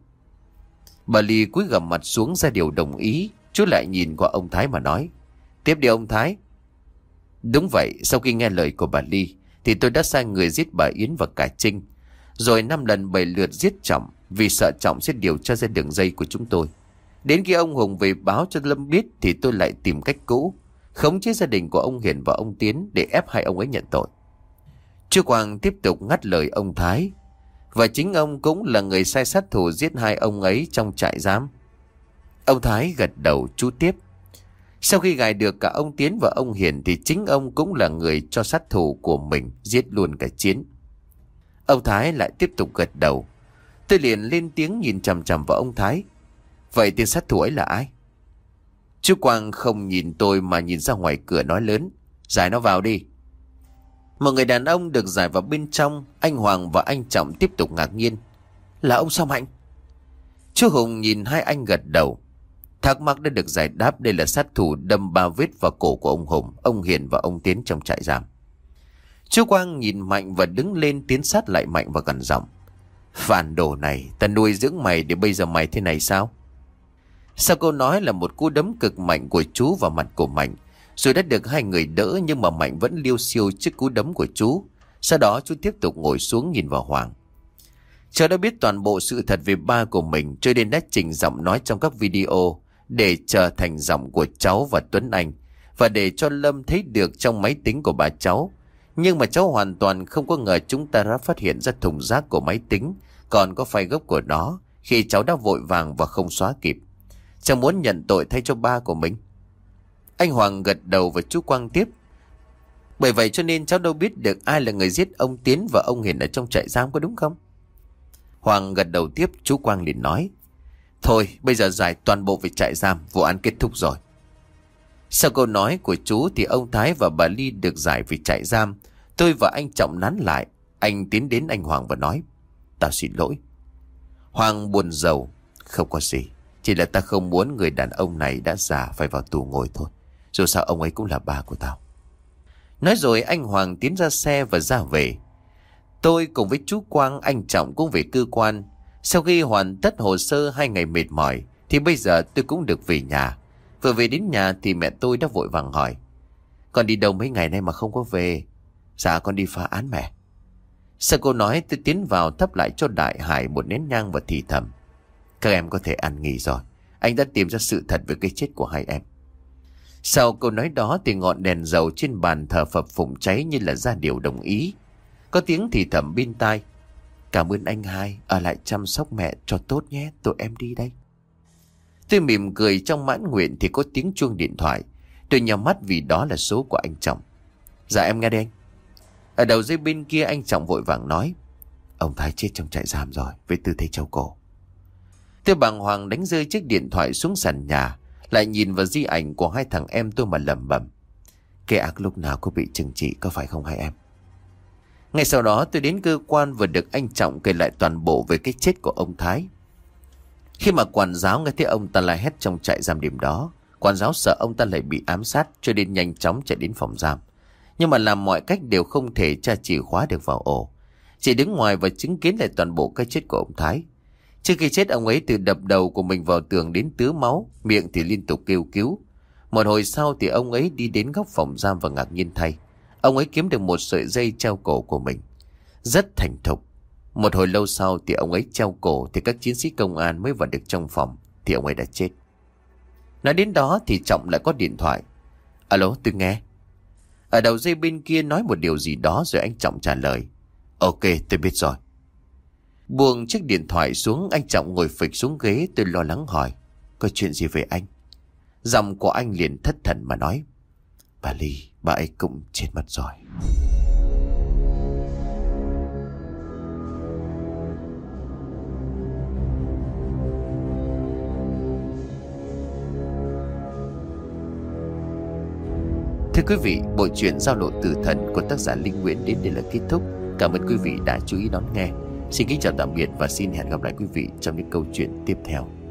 Bà Ly cúi gằm mặt xuống ra điều đồng ý. Chú lại nhìn qua ông Thái mà nói: Tiếp đi ông Thái. Đúng vậy, sau khi nghe lời của bà Ly thì tôi đã sai người giết bà Yến và cả Trinh, rồi năm lần bảy lượt giết Trọng vì sợ Trọng sẽ điều tra ra đường dây của chúng tôi. Đến khi ông Hùng về báo cho Lâm biết thì tôi lại tìm cách cũ, khống chế gia đình của ông Hiền và ông Tiến để ép hai ông ấy nhận tội. Chú Quang tiếp tục ngắt lời ông Thái: Và chính ông cũng là người sai sát thủ giết hai ông ấy trong trại giam. Ông Thái gật đầu. Chú tiếp: Sau khi gài được cả ông Tiến và ông Hiền thì chính ông cũng là người cho sát thủ của mình giết luôn cả Chiến. Ông Thái lại tiếp tục gật đầu. Tôi liền lên tiếng nhìn chằm chằm vào ông Thái: Vậy tên sát thủ ấy là ai? Chú Quang không nhìn tôi mà nhìn ra ngoài cửa nói lớn: Giải nó vào đi. Một người đàn ông được giải vào bên trong. Anh Hoàng và anh Trọng tiếp tục ngạc nhiên: Là ông sao Mạnh? Chú Hùng nhìn hai anh gật đầu. Thắc mắc đã được giải đáp. Đây là sát thủ đâm ba vết vào cổ của ông Hùng, ông Hiền và ông Tiến trong trại giam. Chú Quang nhìn Mạnh và đứng lên tiến sát lại Mạnh và gằn giọng: Phản đồ này, ta nuôi dưỡng mày để bây giờ mày thế này sao? Sau câu nói là một cú đấm cực mạnh của chú vào mặt của Mạnh, rồi đã được hai người đỡ, nhưng mà Mạnh vẫn liêu xiêu trước cú đấm của chú. Sau đó chú tiếp tục ngồi xuống nhìn vào Hoàng. Cháu đã biết toàn bộ sự thật về ba của mình, cho nên đã chỉnh giọng nói trong các video để trở thành giọng của cháu và Tuấn Anh, và để cho Lâm thấy được trong máy tính của bà cháu. Nhưng mà cháu hoàn toàn không có ngờ chúng ta đã phát hiện ra thùng rác của máy tính còn có file gốc của nó khi cháu đã vội vàng và không xóa kịp. Cháu muốn nhận tội thay cho ba của mình. Anh Hoàng gật đầu và chú Quang tiếp: Bởi vậy cho nên cháu đâu biết được ai là người giết ông Tiến và ông Hiền ở trong trại giam, có đúng không? Hoàng gật đầu tiếp. Chú Quang liền nói: Thôi bây giờ giải toàn bộ về trại giam, vụ án kết thúc rồi. Sau câu nói của chú thì ông Thái và bà Ly được giải về trại giam. Tôi và anh Trọng nán lại. Anh tiến đến anh Hoàng và nói: Tao xin lỗi. Hoàng buồn rầu: Không có gì, chỉ là ta không muốn người đàn ông này đã già phải vào tù ngồi thôi. Dù sao ông ấy cũng là ba của tao. Nói rồi anh Hoàng tiến ra xe và ra về. Tôi cùng với chú Quang, anh Trọng cũng về cơ quan. Sau khi hoàn tất hồ sơ hai ngày mệt mỏi thì bây giờ tôi cũng được về nhà. Vừa về đến nhà thì mẹ tôi đã vội vàng hỏi: Con đi đâu mấy ngày nay mà không có về? Dạ con đi phá án mẹ. Sau câu nói tôi tiến vào thắp lại cho Đại Hải một nén nhang và thì thầm: Các em có thể ăn nghỉ rồi. Anh đã tìm ra sự thật về cái chết của hai em. Sau câu nói đó thì ngọn đèn dầu trên bàn thờ phập phụng cháy như là ra điều đồng ý. Có tiếng thì thầm bên tai: Cảm ơn anh hai, ở lại chăm sóc mẹ cho tốt nhé, tụi em đi đây. Tôi mỉm cười trong mãn nguyện thì có tiếng chuông điện thoại. Tôi nhắm mắt vì đó là số của anh Trọng. Dạ em nghe đây anh. Ở đầu dây bên kia anh Trọng vội vàng nói: Ông Thái chết trong trại giam rồi, với tư thế treo cổ. Tôi bàng hoàng đánh rơi chiếc điện thoại xuống sàn nhà, lại nhìn vào di ảnh của hai thằng em tôi mà lẩm bẩm: Kẻ ác lúc nào cũng bị trừng trị, có phải không hai em? Ngay sau đó tôi đến cơ quan và được anh Trọng kể lại toàn bộ về cái chết của ông Thái. Khi mà quản giáo nghe thấy ông ta la hét trong trại giam đêm đó, quản giáo sợ ông ta lại bị ám sát cho nên nhanh chóng chạy đến phòng giam. Nhưng mà làm mọi cách đều không thể tra chìa khóa được vào ổ. Chỉ đứng ngoài và chứng kiến lại toàn bộ cái chết của ông Thái. Trước khi chết, ông ấy từ đập đầu của mình vào tường đến tứa máu, miệng thì liên tục kêu cứu. Một hồi sau thì ông ấy đi đến góc phòng giam và ngạc nhiên thay, ông ấy kiếm được một sợi dây treo cổ của mình. Rất thành thục. Một hồi lâu sau thì ông ấy treo cổ thì các chiến sĩ công an mới vào được trong phòng thì ông ấy đã chết. Nói đến đó thì Trọng lại có điện thoại. Alo, tôi nghe. Ở đầu dây bên kia nói một điều gì đó rồi anh Trọng trả lời: Ok, tôi biết rồi. Buông chiếc điện thoại xuống, anh Trọng ngồi phịch xuống ghế. Tôi lo lắng hỏi: Có chuyện gì về anh? Giọng của anh liền thất thần mà nói: Bà Ly, bà ấy cũng chết mất rồi. Thưa quý vị, bộ truyện Giao lộ tử thần của tác giả Linh Nguyễn đến đây là kết thúc. Cảm ơn quý vị đã chú ý đón nghe. Xin kính chào tạm biệt và xin hẹn gặp lại quý vị trong những câu chuyện tiếp theo.